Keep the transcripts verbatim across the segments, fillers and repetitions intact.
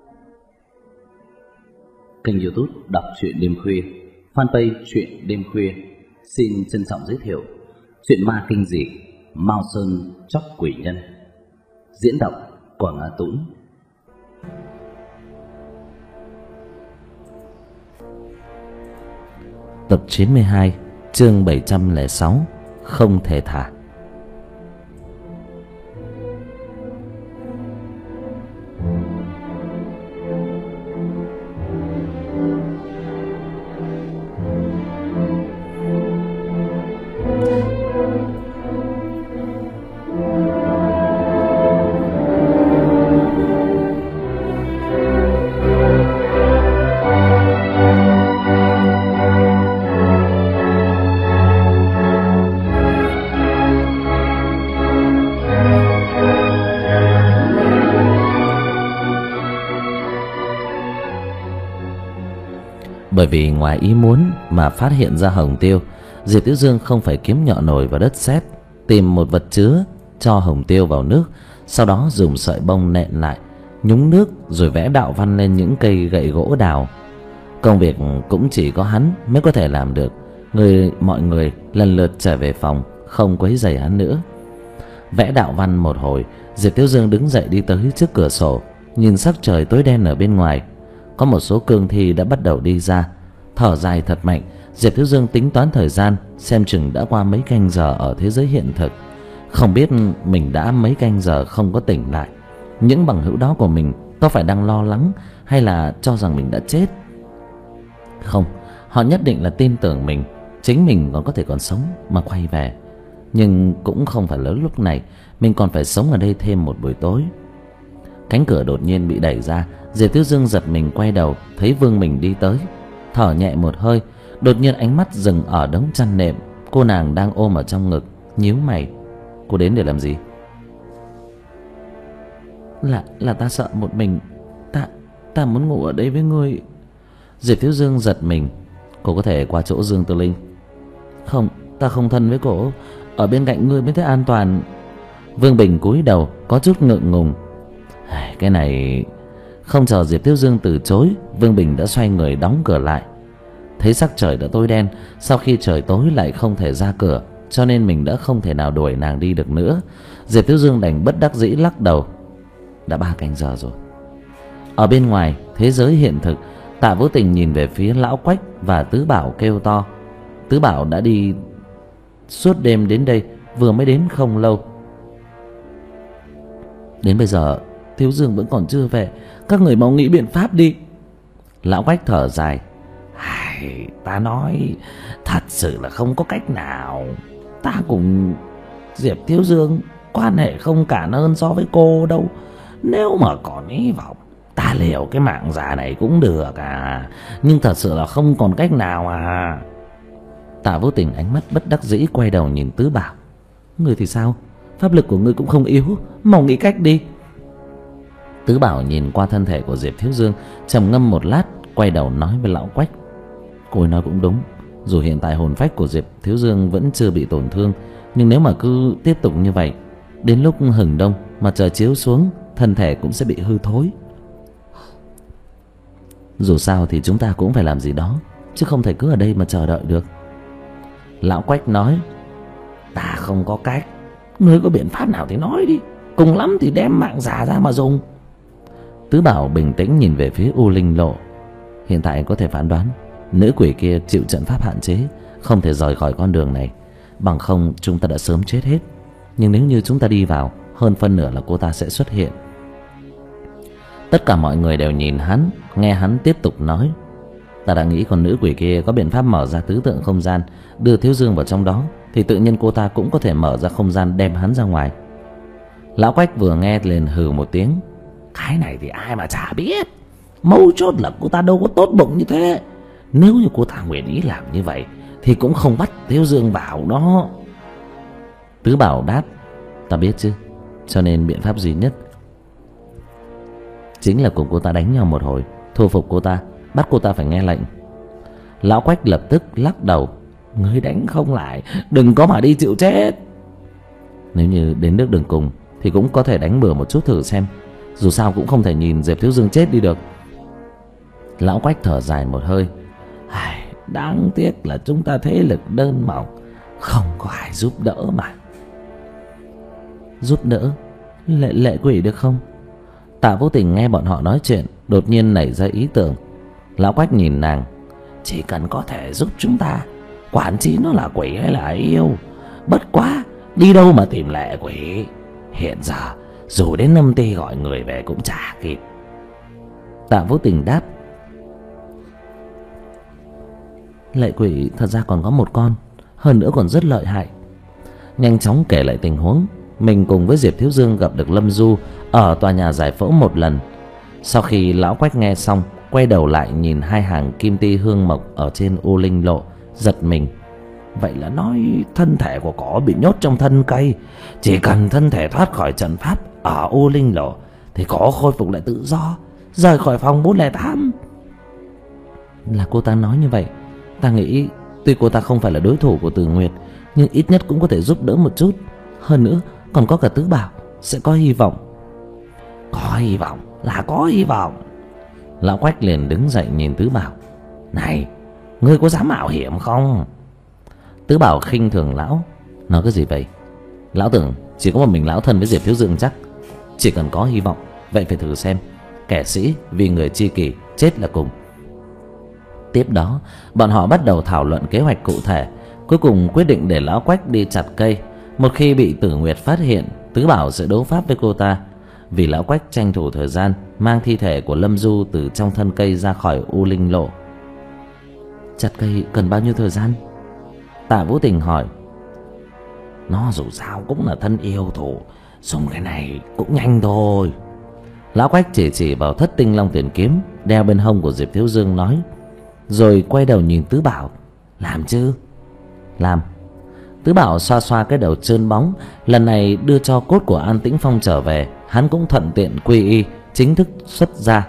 Kênh YouTube Đọc truyện đêm khuya, fanpage truyện đêm khuya xin trân trọng giới thiệu truyện ma kinh dị Mao Sơn Chóc Quỷ Nhân, diễn đọc Quảng Á Tũng. Tập chín mươi hai, chương bảy trăm lẻ sáu, không thể thả. Bởi vì ngoài ý muốn mà phát hiện ra Hồng Tiêu, Diệp Tiểu Dương không phải kiếm nhọ nồi vào đất sét, tìm một vật chứa cho Hồng Tiêu vào nước, sau đó dùng sợi bông nện lại, nhúng nước rồi vẽ đạo văn lên những cây gậy gỗ đào. Công việc cũng chỉ có hắn mới có thể làm được. Người mọi người lần lượt trở về phòng, không quấy rầy hắn nữa. Vẽ đạo văn một hồi, Diệp Tiểu Dương đứng dậy đi tới trước cửa sổ, nhìn sắc trời tối đen ở bên ngoài. Có một số cương thi đã bắt đầu đi ra. Thở dài thật mạnh, Diệp Thiếu Dương tính toán thời gian, xem chừng đã qua mấy canh giờ ở thế giới hiện thực. Không biết mình đã mấy canh giờ không có tỉnh lại. Những bằng hữu đó của mình có phải đang lo lắng hay là cho rằng mình đã chết? Không, họ nhất định là tin tưởng mình, chính mình còn có thể còn sống mà quay về. Nhưng cũng không phải lớn lúc này, mình còn phải sống ở đây thêm một buổi tối. Cánh cửa đột nhiên bị đẩy ra, Diệp Tiểu Dương giật mình quay đầu, thấy Vương Mình đi tới, thở nhẹ một hơi. Đột nhiên ánh mắt dừng ở đống chăn nệm cô nàng đang ôm ở trong ngực, nhíu mày. Cô đến để làm gì? Là là ta sợ một mình, ta ta muốn ngủ ở đây với ngươi. Diệp Tiểu Dương giật mình. Cô có thể qua chỗ Dương Tư Linh. Không, ta không thân với cổ, ở bên cạnh ngươi mới thấy an toàn. Vương Bình cúi đầu có chút ngượng ngùng. Cái này... Không chờ Diệp Tiểu Dương từ chối, Vương Bình đã xoay người đóng cửa lại. Thấy sắc trời đã tối đen, sau khi trời tối lại không thể ra cửa, cho nên mình đã không thể nào đuổi nàng đi được nữa. Diệp Tiểu Dương đành bất đắc dĩ lắc đầu. Đã ba canh giờ rồi. Ở bên ngoài thế giới hiện thực, Tạ Vô Tình nhìn về phía Lão Quách và Tứ Bảo kêu to. Tứ Bảo đã đi suốt đêm đến đây, vừa mới đến không lâu. Đến bây giờ Thiếu Dương vẫn còn chưa về, các người mau nghĩ biện pháp đi. Lão Quách thở dài. Ai, ta nói thật sự là không có cách nào. Ta cùng Diệp Thiếu Dương quan hệ không cản ơn so với cô đâu. Nếu mà còn hy vọng, ta liều cái mạng già này cũng được à. Nhưng thật sự là không còn cách nào à. Tạ Vô Tình ánh mắt bất đắc dĩ quay đầu nhìn Tứ Bảo. Người thì sao? Pháp lực của ngươi cũng không yếu, mau nghĩ cách đi. Tứ Bảo nhìn qua thân thể của Diệp Thiếu Dương, trầm ngâm một lát, quay đầu nói với Lão Quách. Cô ấy nói cũng đúng. Dù hiện tại hồn phách của Diệp Thiếu Dương vẫn chưa bị tổn thương, nhưng nếu mà cứ tiếp tục như vậy, đến lúc hừng đông mà trời chiếu xuống, thân thể cũng sẽ bị hư thối. Dù sao thì chúng ta cũng phải làm gì đó, chứ không thể cứ ở đây mà chờ đợi được. Lão Quách nói. Ta không có cách. Ngươi có biện pháp nào thì nói đi, cùng lắm thì đem mạng giả ra mà dùng. Tứ Bảo bình tĩnh nhìn về phía U Linh Lộ. Hiện tại có thể phán đoán nữ quỷ kia chịu trận pháp hạn chế, không thể rời khỏi con đường này. Bằng không chúng ta đã sớm chết hết. Nhưng nếu như chúng ta đi vào, hơn phân nửa là cô ta sẽ xuất hiện. Tất cả mọi người đều nhìn hắn, nghe hắn tiếp tục nói. Ta đã nghĩ con nữ quỷ kia có biện pháp mở ra tứ tượng không gian, đưa Thiếu Dương vào trong đó, thì tự nhiên cô ta cũng có thể mở ra không gian đem hắn ra ngoài. Lão Quách vừa nghe liền hừ một tiếng. Cái này thì ai mà chả biết. Mấu chốt là cô ta đâu có tốt bụng như thế. Nếu như cô ta nguyện ý làm như vậy thì cũng không bắt Thiếu Dương vào đó. Tứ Bảo đáp. Ta biết chứ. Cho nên biện pháp duy nhất chính là cùng cô ta đánh nhau một hồi, thu phục cô ta, bắt cô ta phải nghe lệnh. Lão Quách lập tức lắc đầu. Ngươi đánh không lại, đừng có mà đi chịu chết. Nếu như đến nước đường cùng thì cũng có thể đánh bừa một chút thử xem. Dù sao cũng không thể nhìn Diệp Thiếu Dương chết đi được. Lão Quách thở dài một hơi. Đáng tiếc là chúng ta thế lực đơn mỏng, không có ai giúp đỡ mà. Giúp đỡ? Lệ lệ quỷ được không? Tạ Vô Tình nghe bọn họ nói chuyện, đột nhiên nảy ra ý tưởng. Lão Quách nhìn nàng. Chỉ cần có thể giúp chúng ta, quản chi nó là quỷ hay là yêu. Bất quá đi đâu mà tìm lệ quỷ. Hiện giờ dù đến Lâm Ti gọi người về cũng chả kịp. Tạ Vô Tình đáp. Lệ quỷ thật ra còn có một con, hơn nữa còn rất lợi hại. Nhanh chóng kể lại tình huống mình cùng với Diệp Thiếu Dương gặp được Lâm Du ở tòa nhà giải phẫu một lần. Sau khi Lão Quách nghe xong, quay đầu lại nhìn hai hàng kim ti hương mộc ở trên U Linh Lộ, giật mình. Vậy là nói thân thể của cỏ bị nhốt trong thân cây, chỉ cần thân thể thoát khỏi trận pháp ở U Linh Lộ thì cỏ khôi phục lại tự do, rời khỏi phòng bốn không tám. Là cô ta nói như vậy. Ta nghĩ tuy cô ta không phải là đối thủ của Từ Nguyệt, nhưng ít nhất cũng có thể giúp đỡ một chút. Hơn nữa còn có cả Tứ Bảo, sẽ có hy vọng. Có hy vọng là có hy vọng. Lão Quách liền đứng dậy nhìn Tứ Bảo. Này, ngươi có dám mạo hiểm không? Tứ Bảo khinh thường lão. Nói cái gì vậy? Lão tưởng chỉ có một mình lão thân với Diệp Thiếu Dương chắc. Chỉ cần có hy vọng, vậy phải thử xem. Kẻ sĩ vì người chi kỷ, chết là cùng. Tiếp đó bọn họ bắt đầu thảo luận kế hoạch cụ thể. Cuối cùng quyết định để Lão Quách đi chặt cây. Một khi bị Tử Nguyệt phát hiện, Tứ Bảo sẽ đấu pháp với cô ta. Vì Lão Quách tranh thủ thời gian mang thi thể của Lâm Du từ trong thân cây ra khỏi U Linh Lộ. Chặt cây cần bao nhiêu thời gian? Tạ Vũ Tình hỏi. Nó dù sao cũng là thân yêu thủ, dùng cái này cũng nhanh thôi. Lão Quách chỉ chỉ vào thất tinh long tiền kiếm đeo bên hông của Diệp Thiếu Dương nói, rồi quay đầu nhìn Tứ Bảo. Làm chứ? Làm. Tứ Bảo xoa xoa cái đầu trơn bóng. Lần này đưa cho cốt của An Tĩnh Phong trở về, hắn cũng thuận tiện quy y, chính thức xuất ra.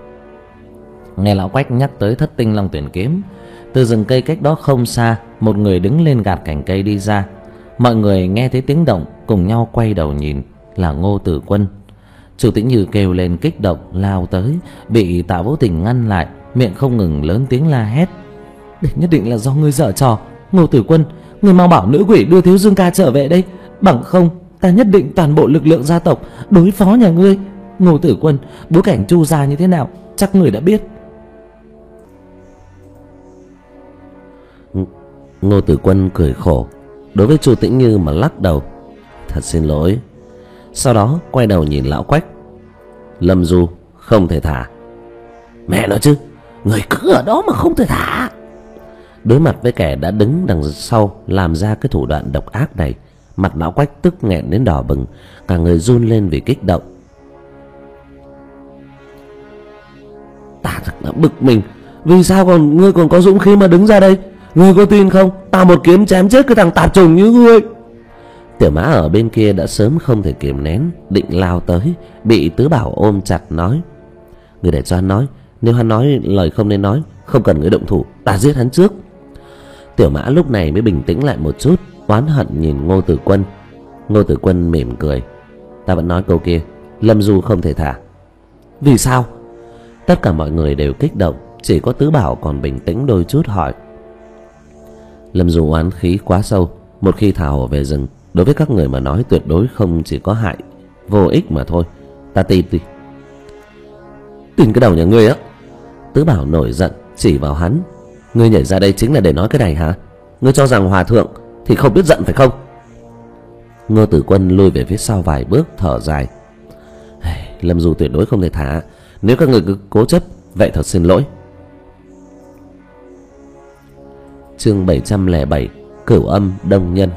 Nghe Lão Quách nhắc tới thất tinh long tuyển kiếm, từ rừng cây cách đó không xa, một người đứng lên gạt cành cây đi ra. Mọi người nghe thấy tiếng động cùng nhau quay đầu nhìn, là Ngô Tử Quân. Chủ Tĩnh Như kêu lên kích động lao tới, bị Tạ Vũ Tình ngăn lại, miệng không ngừng lớn tiếng la hét. Để nhất định là do ngươi giở trò. Ngô Tử Quân, ngươi mau bảo nữ quỷ đưa Thiếu Dương ca trở về đây, bằng không ta nhất định toàn bộ lực lượng gia tộc đối phó nhà ngươi. Ngô Tử Quân, bối cảnh Chu gia như thế nào chắc ngươi đã biết. Ngô Tử Quân cười khổ đối với Chu Tĩnh Như mà lắc đầu. Thật xin lỗi. Sau đó quay đầu nhìn Lão Quách. Lâm Du không thể thả. Mẹ nói chứ, người cứ ở đó mà không thể thả. Đối mặt với kẻ đã đứng đằng sau làm ra cái thủ đoạn độc ác này, mặt Lão Quách tức nghẹn đến đỏ bừng, cả người run lên vì kích động. Ta thật là bực mình, vì sao còn ngươi còn có dũng khí mà đứng ra đây? Ngươi có tin không, ta một kiếm chém chết cái thằng tạp chủng như ngươi. Tiểu Mã ở bên kia đã sớm không thể kiềm nén, định lao tới, bị Tứ Bảo ôm chặt nói. Ngươi để cho hắn nói, nếu hắn nói lời không nên nói, không cần ngươi động thủ, ta giết hắn trước. Tiểu Mã lúc này mới bình tĩnh lại một chút, oán hận nhìn Ngô Tử Quân. Ngô Tử Quân mỉm cười. Ta vẫn nói câu kia, Lâm Du không thể thả. Vì sao? Tất cả mọi người đều kích động, chỉ có Tứ Bảo còn bình tĩnh đôi chút hỏi. Lâm Du oán khí quá sâu, một khi thả hổ về rừng, đối với các người mà nói tuyệt đối không chỉ có hại, vô ích mà thôi. Ta tin đi. Tin cái đầu nhà ngươi á. Tứ Bảo nổi giận chỉ vào hắn. Ngươi nhảy ra đây chính là để nói cái này hả? Ngươi cho rằng hòa thượng thì không biết giận phải không? Ngô Tử Quân lùi về phía sau vài bước thở dài. Lâm Du tuyệt đối không thể thả. Nếu các người cứ cố chấp, vậy thật xin lỗi. Chương bảy trăm lẻ bảy, Cửu Âm Đông Nhân.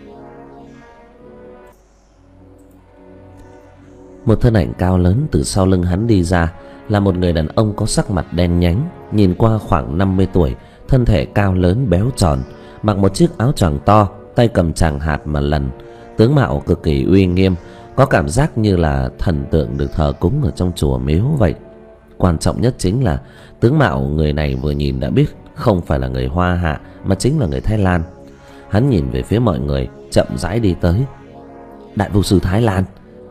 Một thân ảnh cao lớn từ sau lưng hắn đi ra, là một người đàn ông có sắc mặt đen nhánh, nhìn qua khoảng năm mươi tuổi, thân thể cao lớn béo tròn, mặc một chiếc áo choàng to, tay cầm tràng hạt mà lần, tướng mạo cực kỳ uy nghiêm, có cảm giác như là thần tượng được thờ cúng ở trong chùa miếu vậy. Quan trọng nhất chính là tướng mạo người này vừa nhìn đã biết không phải là người Hoa Hạ mà chính là người Thái Lan. Hắn nhìn về phía mọi người, chậm rãi đi tới. Đại vô sư Thái Lan.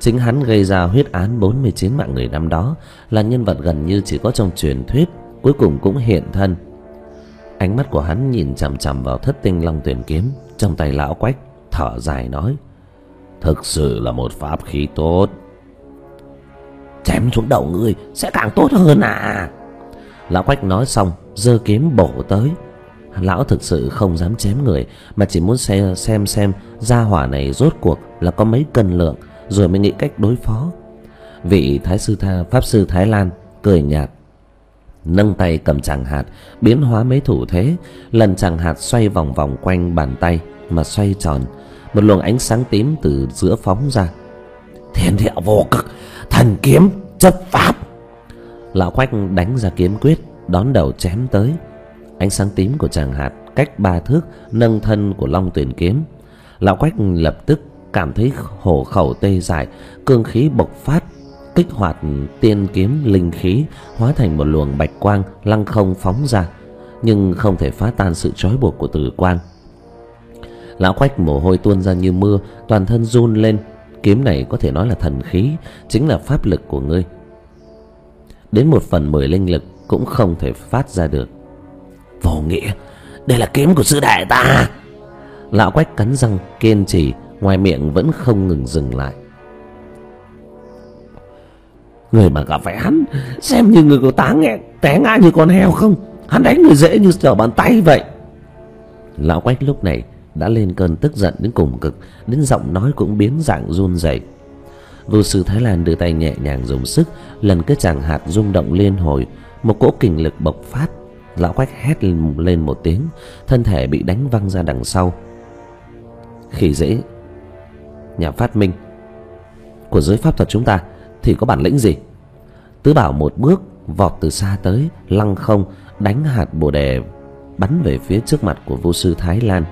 Chính hắn gây ra huyết án bốn mươi chín mạng người năm đó, là nhân vật gần như chỉ có trong truyền thuyết, cuối cùng cũng hiện thân. Ánh mắt của hắn nhìn chằm chằm vào thất tinh long tuyển kiếm trong tay lão Quách, thở dài nói: thực sự là một pháp khí tốt. Chém xuống đầu ngươi sẽ càng tốt hơn à? Lão Quách nói xong giơ kiếm bổ tới. Lão thực sự không dám chém người, mà chỉ muốn xem xem xem gia hỏa này rốt cuộc là có mấy cân lượng, rồi mới nghĩ cách đối phó. Vị thái sư tha pháp sư Thái Lan cười nhạt, nâng tay cầm tràng hạt, biến hóa mấy thủ thế. Lần tràng hạt xoay vòng vòng quanh bàn tay mà xoay tròn, một luồng ánh sáng tím từ giữa phóng ra. Thiên địa vô cực, thần kiếm chấp pháp. Lão Quách đánh ra kiếm quyết, đón đầu chém tới. Ánh sáng tím của tràng hạt cách ba thước nâng thân của long tuyển kiếm. Lão Quách lập tức cảm thấy hổ khẩu tê dại, cương khí bộc phát, kích hoạt tiên kiếm linh khí, hóa thành một luồng bạch quang lăng không phóng ra, nhưng không thể phá tan sự trói buộc của tử quan. Lão Quách mồ hôi tuôn ra như mưa, toàn thân run lên. Kiếm này có thể nói là thần khí, chính là pháp lực của ngươi. Đến một phần mười linh lực cũng không thể phát ra được. Vô nghĩa, đây là kiếm của sư đệ ta. Lão Quách cắn răng kiên trì, ngoài miệng vẫn không ngừng dừng lại. Người mà gặp phải hắn, xem như người có tá nghe té ngã như con heo không? Hắn đánh người dễ như trở bàn tay vậy. Lão Quách lúc này đã lên cơn tức giận đến cùng cực, đến giọng nói cũng biến dạng run rẩy. Vô sư Thái Lan đưa tay nhẹ nhàng dùng sức, lần cái tràng hạt rung động liên hồi, một cỗ kình lực bộc phát. Lão Quách hét lên một tiếng, thân thể bị đánh văng ra đằng sau. Khi dễ nhà phát minh của giới pháp thuật chúng ta thì có bản lĩnh gì? Tứ Bảo một bước vọt từ xa tới, lăng không đánh hạt bồ đề bắn về phía trước mặt của vô sư Thái Lan.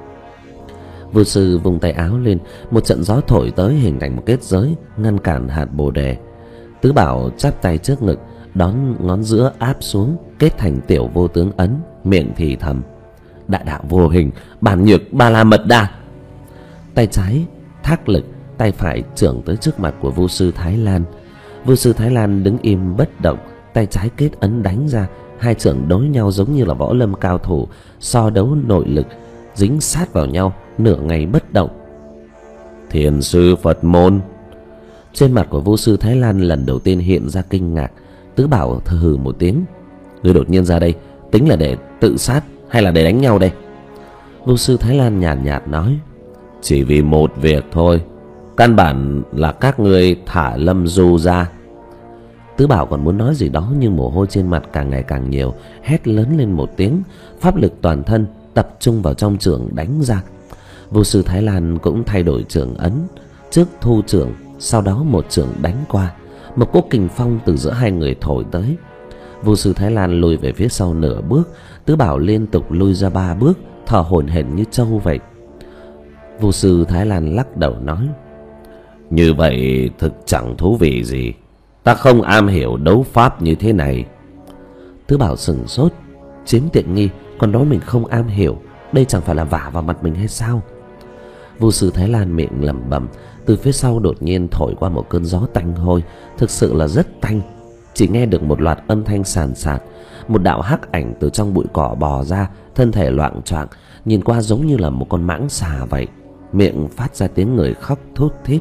Vô sư vùng tay áo lên, một trận gió thổi tới hình thành một kết giới ngăn cản hạt bồ đề. Tứ Bảo chắp tay trước ngực, đón ngón giữa áp xuống, kết thành tiểu vô tướng ấn, miệng thì thầm: đại đạo vô hình, bản nhược ba la mật đa. Tay trái thác lực, tay phải chưởng tới trước mặt của vô sư Thái Lan. Vô sư Thái Lan đứng im bất động, tay trái kết ấn đánh ra, hai chưởng đối nhau giống như là võ lâm cao thủ so đấu nội lực, dính sát vào nhau nửa ngày bất động. Thiền sư Phật môn. Trên mặt của vô sư Thái Lan lần đầu tiên hiện ra kinh ngạc. Tứ Bảo thở hừ một tiếng: ngươi đột nhiên ra đây, tính là để tự sát hay là để đánh nhau đây? Vô sư Thái Lan nhàn nhạt, nhạt nói: chỉ vì một việc thôi, căn bản là các ngươi thả Lâm Du ra. Tứ Bảo còn muốn nói gì đó, nhưng mồ hôi trên mặt càng ngày càng nhiều, hét lớn lên một tiếng, pháp lực toàn thân tập trung vào trong chưởng đánh ra. Vô sư Thái Lan cũng thay đổi chưởng ấn, trước thu chưởng, sau đó một chưởng đánh qua. Một cỗ kình phong từ giữa hai người thổi tới. Vô sư Thái Lan lùi về phía sau nửa bước, Tứ Bảo liên tục lùi ra ba bước, thở hổn hển như trâu vậy. Vô sư Thái Lan lắc đầu nói: như vậy thực chẳng thú vị gì, ta không am hiểu đấu pháp như thế này. Tứ Bảo sừng sốt, chiếm tiện nghi còn nói mình không am hiểu, đây chẳng phải là vả vào mặt mình hay sao? Vô sư Thái Lan miệng lẩm bẩm. Từ phía sau đột nhiên thổi qua một cơn gió tanh hôi, thực sự là rất tanh. Chỉ nghe được một loạt âm thanh sàn sạt. Một đạo hắc ảnh từ trong bụi cỏ bò ra, thân thể loạng choạng, nhìn qua giống như là một con mãng xà vậy, miệng phát ra tiếng người khóc thút thít.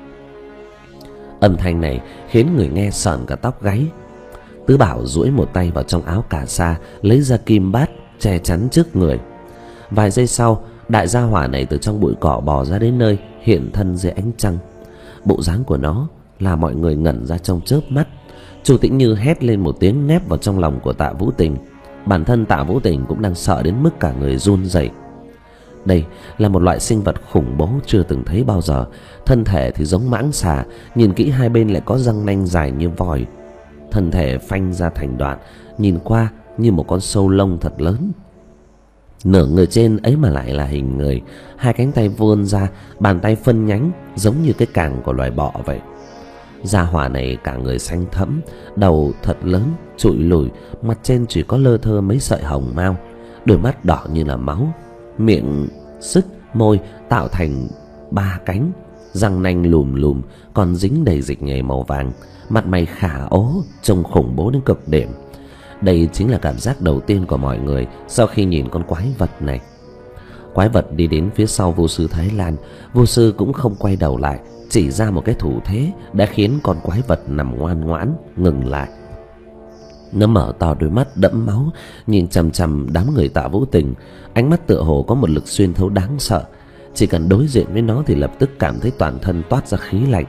Âm thanh này khiến người nghe sởn cả tóc gáy. Tứ Bảo duỗi một tay vào trong áo cà sa, lấy ra kim bát che chắn trước người. Vài giây sau, đại gia hỏa này từ trong bụi cỏ bò ra đến nơi, hiện thân dưới ánh trăng. Bộ dáng của nó là mọi người ngẩn ra trong chớp mắt. Chu Tĩnh Như hét lên một tiếng nép vào trong lòng của Tạ Vũ Tình. Bản thân Tạ Vũ Tình cũng đang sợ đến mức cả người run rẩy. Đây là một loại sinh vật khủng bố chưa từng thấy bao giờ. Thân thể thì giống mãng xà, nhìn kỹ hai bên lại có răng nanh dài như vòi. Thân thể phanh ra thành đoạn, nhìn qua như một con sâu lông thật lớn. Nửa người trên ấy mà lại là hình người, hai cánh tay vươn ra, bàn tay phân nhánh giống như cái càng của loài bọ vậy. Gia hỏa này cả người xanh thẫm, đầu thật lớn, trụi lùi, mặt trên chỉ có lơ thơ mấy sợi hồng mao, đôi mắt đỏ như là máu, miệng sứt môi tạo thành ba cánh, răng nanh lùm lùm còn dính đầy dịch nhầy màu vàng, mặt mày khả ố, trông khủng bố đến cực điểm. Đây chính là cảm giác đầu tiên của mọi người sau khi nhìn con quái vật này. Quái vật đi đến phía sau vô sư Thái Lan, vô sư cũng không quay đầu lại, chỉ ra một cái thủ thế đã khiến con quái vật nằm ngoan ngoãn ngừng lại. Nó mở to đôi mắt đẫm máu nhìn chằm chằm đám người Tạ Vũ Tình, ánh mắt tựa hồ có một lực xuyên thấu đáng sợ. Chỉ cần đối diện với nó thì lập tức cảm thấy toàn thân toát ra khí lạnh.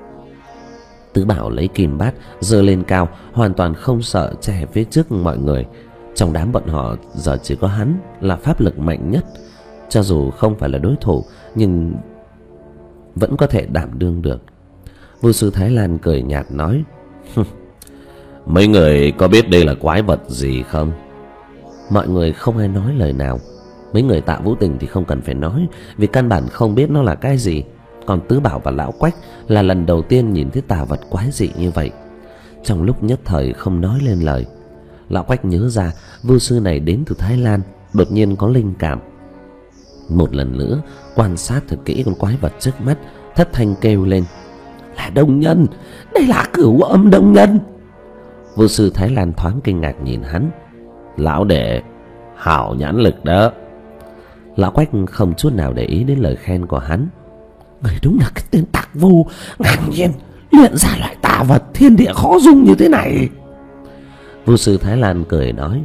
Tứ Bảo lấy kim bát giơ lên cao, hoàn toàn không sợ che phía trước mọi người. Trong đám bọn họ giờ chỉ có hắn là pháp lực mạnh nhất, cho dù không phải là đối thủ nhưng vẫn có thể đảm đương được. Vô sư Thái Lan cười nhạt nói: mấy người có biết đây là quái vật gì không? Mọi người không ai nói lời nào. Mấy người Tạ Vũ Tình thì không cần phải nói, vì căn bản không biết nó là cái gì. Còn Tứ Bảo và Lão Quách là lần đầu tiên nhìn thấy tà vật quái dị như vậy. Trong lúc nhất thời không nói lên lời. Lão Quách nhớ ra vô sư này đến từ Thái Lan, đột nhiên có linh cảm. Một lần nữa quan sát thật kỹ con quái vật trước mắt, thất thanh kêu lên: là đông nhân, đây là Cửu Âm đông nhân. Vô sư Thái Lan thoáng kinh ngạc nhìn hắn: lão đệ, hảo nhãn lực đó. Lão Quách không chút nào để ý đến lời khen của hắn: người đúng là cái tên tặc vô, ngang nhiên luyện ra loại tà vật thiên địa khó dung như thế này. Vô sư Thái Lan cười nói: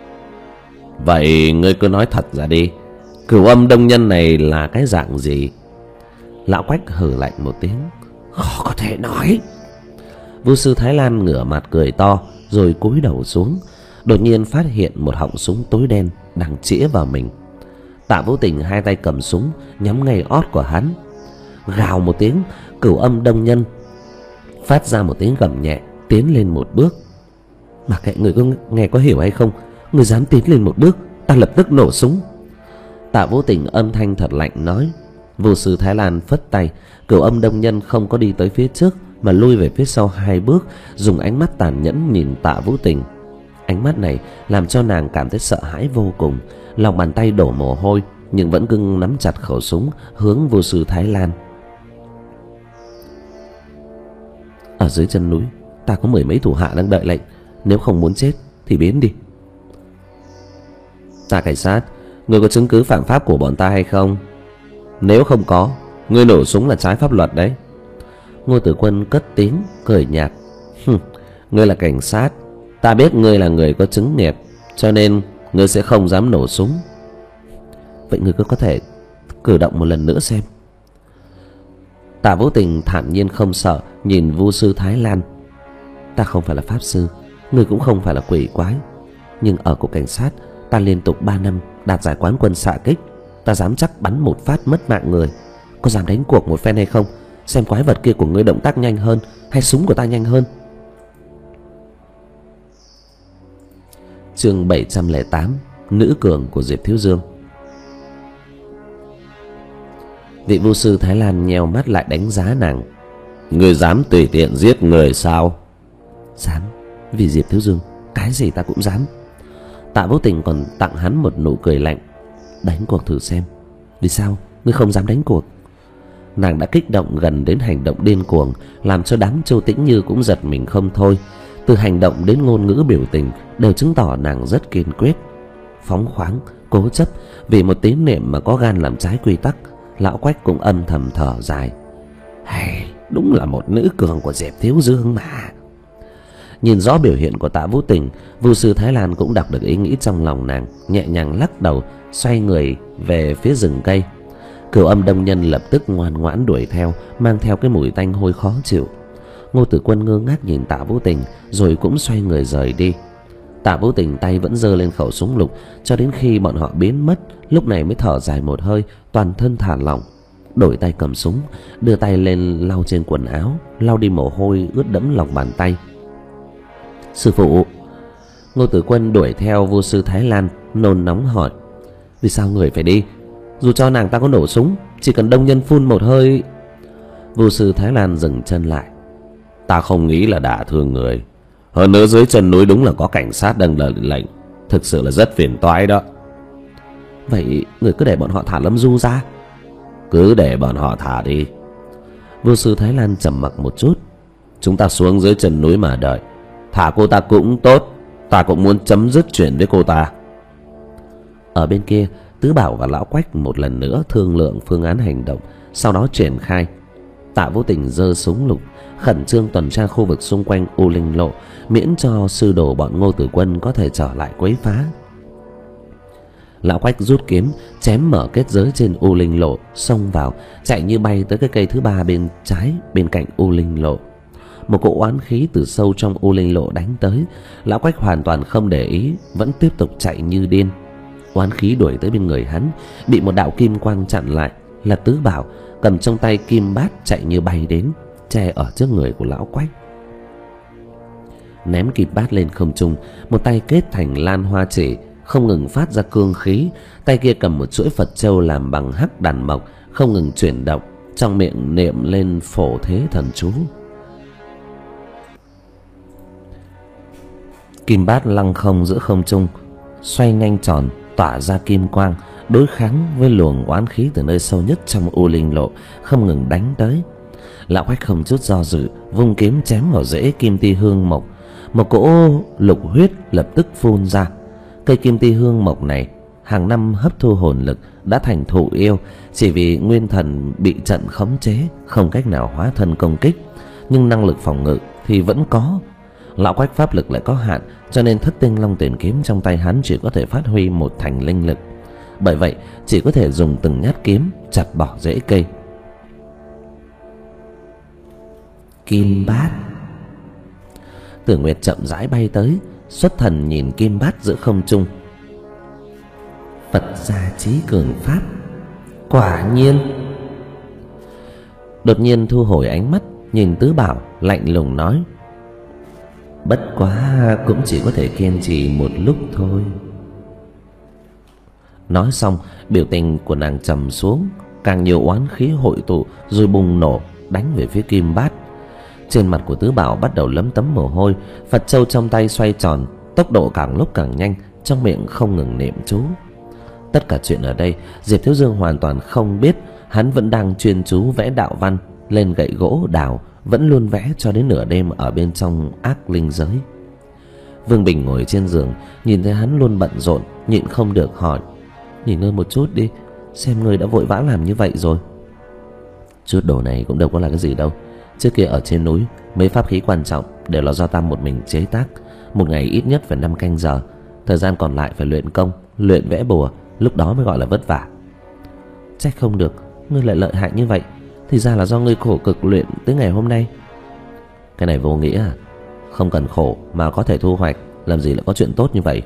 vậy ngươi cứ nói thật ra đi, Cửu Âm đông nhân này là cái dạng gì? Lão Quách hừ lạnh một tiếng: khó có thể nói. Vô sư Thái Lan ngửa mặt cười to rồi cúi đầu xuống, đột nhiên phát hiện một họng súng tối đen đang chĩa vào mình. Tạ Vũ Tình hai tay cầm súng nhắm ngay ót của hắn. Gào một tiếng, Cửu Âm đông nhân phát ra một tiếng gầm nhẹ, tiến lên một bước. Mặc kệ người có nghe có hiểu hay không, người dám tiến lên một bước, ta lập tức nổ súng. Tạ Vũ Tình âm thanh thật lạnh nói. Vô sư Thái Lan phất tay, Cửu Âm đông nhân không có đi tới phía trước mà lui về phía sau hai bước, dùng ánh mắt tàn nhẫn nhìn Tạ Vũ Tình. Ánh mắt này làm cho nàng cảm thấy sợ hãi vô cùng, lòng bàn tay đổ mồ hôi nhưng vẫn cứ nắm chặt khẩu súng hướng vô sư Thái Lan. Ở dưới chân núi ta có mười mấy thủ hạ đang đợi lệnh, nếu không muốn chết thì biến đi. Tạ cảnh sát, ngươi có chứng cứ phạm pháp của bọn ta hay không? Nếu không có, ngươi nổ súng là trái pháp luật đấy. Ngô Tử Quân cất tiếng cười nhạt: ngươi là cảnh sát, ta biết ngươi là người có chứng nghiệp, cho nên ngươi sẽ không dám nổ súng. Vậy ngươi cứ có thể cử động một lần nữa xem. Tạ Vũ Tình thản nhiên không sợ nhìn Vu sư Thái Lan: ta không phải là pháp sư, ngươi cũng không phải là quỷ quái, nhưng ở cục cảnh sát ta liên tục ba năm đạt giải quán quân xạ kích, ta dám chắc bắn một phát mất mạng người. Có dám đánh cuộc một phen hay không, xem quái vật kia của ngươi động tác nhanh hơn hay súng của ta nhanh hơn? Chương bảy trăm lẻ tám: Nữ cường của Diệp Thiếu Dương. Vị vô sư Thái Lan nheo mắt lại đánh giá nàng: ngươi dám tùy tiện giết người sao? Dám, vì Diệp Thiếu Dương cái gì ta cũng dám. Tạ Vũ Tình còn tặng hắn một nụ cười lạnh: đánh cuộc thử xem. Vì sao ngươi không dám đánh cuộc? Nàng đã kích động gần đến hành động điên cuồng, làm cho đám Châu Tĩnh Như cũng giật mình không thôi. Từ hành động đến ngôn ngữ biểu tình đều chứng tỏ nàng rất kiên quyết, phóng khoáng, cố chấp. Vì một tín niệm mà có gan làm trái quy tắc, Lão Quách cũng âm thầm thở dài: hay, đúng là một nữ cường của Diệp Thiếu Dương mà. Nhìn rõ biểu hiện của Tạ Vũ Tình, Vu sư Thái Lan cũng đọc được ý nghĩ trong lòng nàng, nhẹ nhàng lắc đầu, xoay người về phía rừng cây. Cửu Âm đông nhân lập tức ngoan ngoãn đuổi theo, mang theo cái mùi tanh hôi khó chịu. Ngô Tử Quân ngơ ngác nhìn Tạ Vũ Tình rồi cũng xoay người rời đi. Tạ Vũ Tình tay vẫn giơ lên khẩu súng lục cho đến khi bọn họ biến mất, lúc này mới thở dài một hơi, toàn thân thả lỏng, đổi tay cầm súng, đưa tay lên lau trên quần áo, lau đi mồ hôi ướt đẫm lòng bàn tay. Sư phụ. Ngô Tử Quân đuổi theo vô sư Thái Lan, nôn nóng hỏi: vì sao người phải đi? Dù cho nàng ta có nổ súng, chỉ cần đông nhân phun một hơi. Vô sư Thái Lan dừng chân lại: ta không nghĩ là đả thương người, hơn nữa dưới chân núi đúng là có cảnh sát đang đợi lệnh, thực sự là rất phiền toái đó. Vậy người cứ để bọn họ thả Lâm Du ra. Cứ để bọn họ thả đi. Vô sư Thái Lan trầm mặc một chút. Chúng ta xuống dưới chân núi mà đợi. Thả cô ta cũng tốt, ta cũng muốn chấm dứt chuyện với cô ta. Ở bên kia, Tứ Bảo và Lão Quách một lần nữa thương lượng phương án hành động, sau đó triển khai. Tạ Vô Tình giơ súng lục, khẩn trương tuần tra khu vực xung quanh U Linh Lộ, miễn cho sư đồ bọn Ngô Tử Quân có thể trở lại quấy phá. Lão Quách rút kiếm chém mở kết giới trên U Linh Lộ, xông vào, chạy như bay tới cái cây thứ ba bên trái bên cạnh U Linh Lộ. Một cỗ oán khí từ sâu trong U Linh Lộ đánh tới. Lão Quách hoàn toàn không để ý, vẫn tiếp tục chạy như điên. Oán khí đuổi tới bên người hắn, bị một đạo kim quang chặn lại. Là Tứ Bảo cầm trong tay kim bát chạy như bay đến, che ở trước người của Lão Quách. Ném kim bát lên không trung, một tay kết thành lan hoa chỉ, không ngừng phát ra cương khí. Tay kia cầm một chuỗi Phật châu làm bằng hắc đàn mộc, không ngừng chuyển động, trong miệng niệm lên phổ thế thần chú. Kim bát lăng không giữa không trung, xoay nhanh tròn, tỏa ra kim quang, đối kháng với luồng oán khí từ nơi sâu nhất trong U Linh Lộ, không ngừng đánh tới. Lão Quách không chút do dự, vung kiếm chém vào rễ kim ti hương mộc. Một cỗ lục huyết lập tức phun ra. Cây kim ti hương mộc này hàng năm hấp thu hồn lực, đã thành thụ yêu, chỉ vì nguyên thần bị trận khống chế, không cách nào hóa thân công kích, nhưng năng lực phòng ngự thì vẫn có. Lão Quách pháp lực lại có hạn, cho nên Thất Tinh Long Tuyển kiếm trong tay hắn chỉ có thể phát huy một thành linh lực. Bởi vậy chỉ có thể dùng từng nhát kiếm chặt bỏ rễ cây. Kim bát. Tử Nguyệt chậm rãi bay tới, xuất thần nhìn kim bát giữa không trung. Phật gia trí cường pháp, quả nhiên. Đột nhiên thu hồi ánh mắt, nhìn Tứ Bảo lạnh lùng nói: bất quá cũng chỉ có thể kiên trì một lúc thôi. Nói xong, biểu tình của nàng trầm xuống, càng nhiều oán khí hội tụ rồi bùng nổ đánh về phía kim bát. Trên mặt của Tứ Bảo bắt đầu lấm tấm mồ hôi, Phật châu trong tay xoay tròn, tốc độ càng lúc càng nhanh, trong miệng không ngừng niệm chú. Tất cả chuyện ở đây Diệp Thiếu Dương hoàn toàn không biết. Hắn vẫn đang chuyên chú vẽ đạo văn lên gậy gỗ đào, vẫn luôn vẽ cho đến nửa đêm ở bên trong ác linh giới. Vương Bình ngồi trên giường, nhìn thấy hắn luôn bận rộn, nhịn không được hỏi: nghỉ ngơi một chút đi, xem ngươi đã vội vã làm như vậy rồi. Chút đồ này cũng đâu có là cái gì đâu. Trước kia ở trên núi, mấy pháp khí quan trọng đều là do ta một mình chế tác, một ngày ít nhất phải năm canh giờ, thời gian còn lại phải luyện công, luyện vẽ bùa, lúc đó mới gọi là vất vả. Trách không được ngươi lại lợi hại như vậy, thì ra là do ngươi khổ cực luyện tới ngày hôm nay. Cái này vô nghĩa à? Không cần khổ mà có thể thu hoạch, làm gì lại có chuyện tốt như vậy.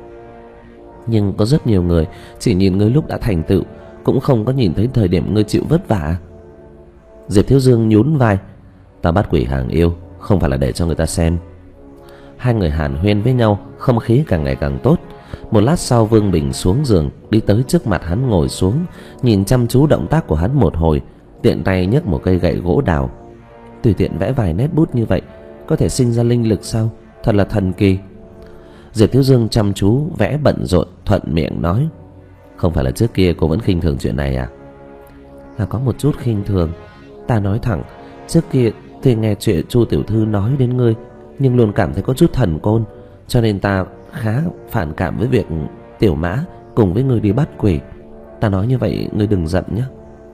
Nhưng có rất nhiều người chỉ nhìn ngươi lúc đã thành tựu, cũng không có nhìn thấy thời điểm ngươi chịu vất vả. Diệp Thiếu Dương nhún vai: ta bắt quỷ hàng yêu không phải là để cho người ta xem. Hai người hàn huyên với nhau, không khí càng ngày càng tốt. Một lát sau, Vương Bình xuống giường, đi tới trước mặt hắn ngồi xuống, nhìn chăm chú động tác của hắn một hồi, tiện tay nhấc một cây gậy gỗ đào. Tùy tiện vẽ vài nét bút như vậy có thể sinh ra linh lực sao? Thật là thần kỳ. Diệp Thiếu Dương chăm chú vẽ bận rộn, thuận miệng nói: không phải là trước kia cô vẫn khinh thường chuyện này à? Là có một chút khinh thường. Ta nói thẳng, trước kia thì nghe chuyện Chu tiểu thư nói đến ngươi, nhưng luôn cảm thấy có chút thần côn, cho nên ta khá phản cảm với việc Tiểu Mã cùng với ngươi đi bắt quỷ. Ta nói như vậy ngươi đừng giận nhé.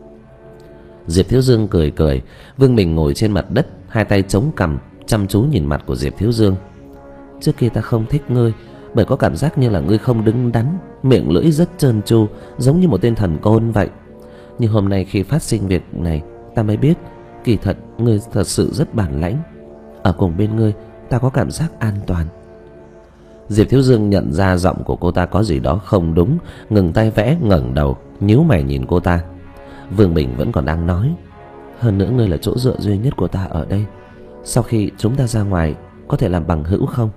Diệp Thiếu Dương cười cười. Vương Bình ngồi trên mặt đất, hai tay chống cằm, chăm chú nhìn mặt của Diệp Thiếu Dương. Trước kia ta không thích ngươi, bởi có cảm giác như là ngươi không đứng đắn, miệng lưỡi rất trơn tru, giống như một tên thần côn vậy. Nhưng hôm nay khi phát sinh việc này, ta mới biết kỳ thật ngươi thật sự rất bản lãnh. Ở cùng bên ngươi ta có cảm giác an toàn. Diệp Thiếu Dương nhận ra giọng của cô ta có gì đó không đúng, ngừng tay vẽ, ngẩng đầu, nhíu mày nhìn cô ta. Vương Bình vẫn còn đang nói: hơn nữa ngươi là chỗ dựa duy nhất của ta ở đây, sau khi chúng ta ra ngoài có thể làm bằng hữu không?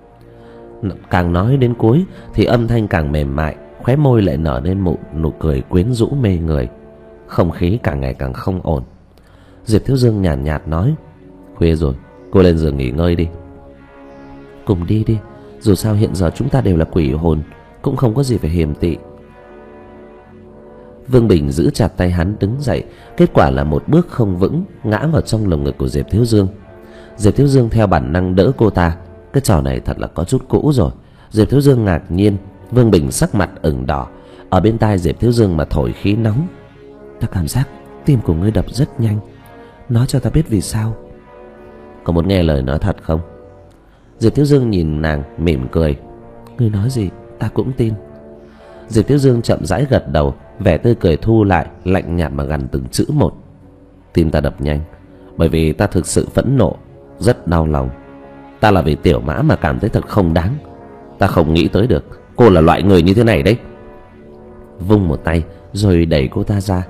Càng nói đến cuối thì âm thanh càng mềm mại, khóe môi lại nở lên một nụ cười quyến rũ mê người. Không khí càng ngày càng không ổn. Diệp Thiếu Dương nhàn nhạt, nhạt nói: khuya rồi, cô lên giường nghỉ ngơi đi. Cùng đi đi, dù sao hiện giờ chúng ta đều là quỷ hồn, cũng không có gì phải hiềm tị. Vương Bình giữ chặt tay hắn đứng dậy, kết quả là một bước không vững, ngã vào trong lồng ngực của Diệp Thiếu Dương. Diệp Thiếu Dương theo bản năng đỡ cô ta. Cái trò này thật là có chút cũ rồi. Diệp Thiếu Dương ngạc nhiên. Vương Bình sắc mặt ửng đỏ. Ở bên tai Diệp Thiếu Dương mà thổi khí nóng. Ta cảm giác tim của ngươi đập rất nhanh. Nói cho ta biết vì sao. Có muốn nghe lời nói thật không? Diệp Thiếu Dương nhìn nàng mỉm cười. Ngươi nói gì ta cũng tin. Diệp Thiếu Dương chậm rãi gật đầu, vẻ tươi cười thu lại, lạnh nhạt mà gằn từng chữ một. Tim ta đập nhanh bởi vì ta thực sự phẫn nộ, rất đau lòng. Ta là vì Tiểu Mã mà cảm thấy thật không đáng. Ta không nghĩ tới được cô là loại người như thế này đấy. Vung một tay rồi đẩy cô ta ra.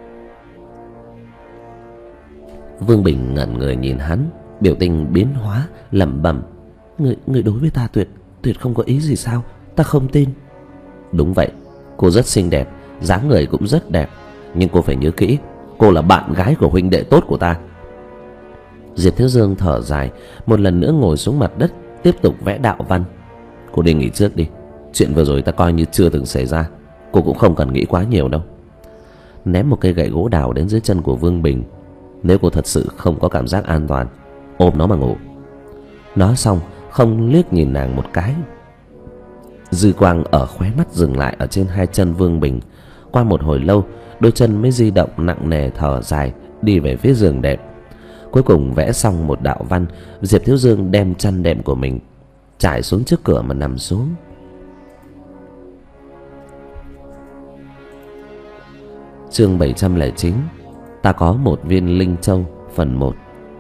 Vương Bình ngẩn người nhìn hắn, biểu tình biến hóa, lẩm bẩm. Người, người đối với ta tuyệt, tuyệt không có ý gì sao? Ta không tin. Đúng vậy, cô rất xinh đẹp, dáng người cũng rất đẹp. Nhưng cô phải nhớ kỹ, cô là bạn gái của huynh đệ tốt của ta. Diệp Thiếu Dương thở dài, một lần nữa ngồi xuống mặt đất, tiếp tục vẽ đạo văn. Cô đi nghỉ trước đi. Chuyện vừa rồi ta coi như chưa từng xảy ra. Cô cũng không cần nghĩ quá nhiều đâu. Ném một cây gậy gỗ đào đến dưới chân của Vương Bình. Nếu cô thật sự không có cảm giác an toàn, ôm nó mà ngủ. Nói xong không liếc nhìn nàng một cái. Dư quang ở khóe mắt dừng lại ở trên hai chân Vương Bình. Qua một hồi lâu, đôi chân mới di động nặng nề thở dài, đi về phía giường đệm. Cuối cùng vẽ xong một đạo văn, Diệp Thiếu Dương đem chăn đệm của mình trải xuống trước cửa mà nằm xuống. Chương bảy trăm lẻ chín. Ta có một viên linh châu, phần một.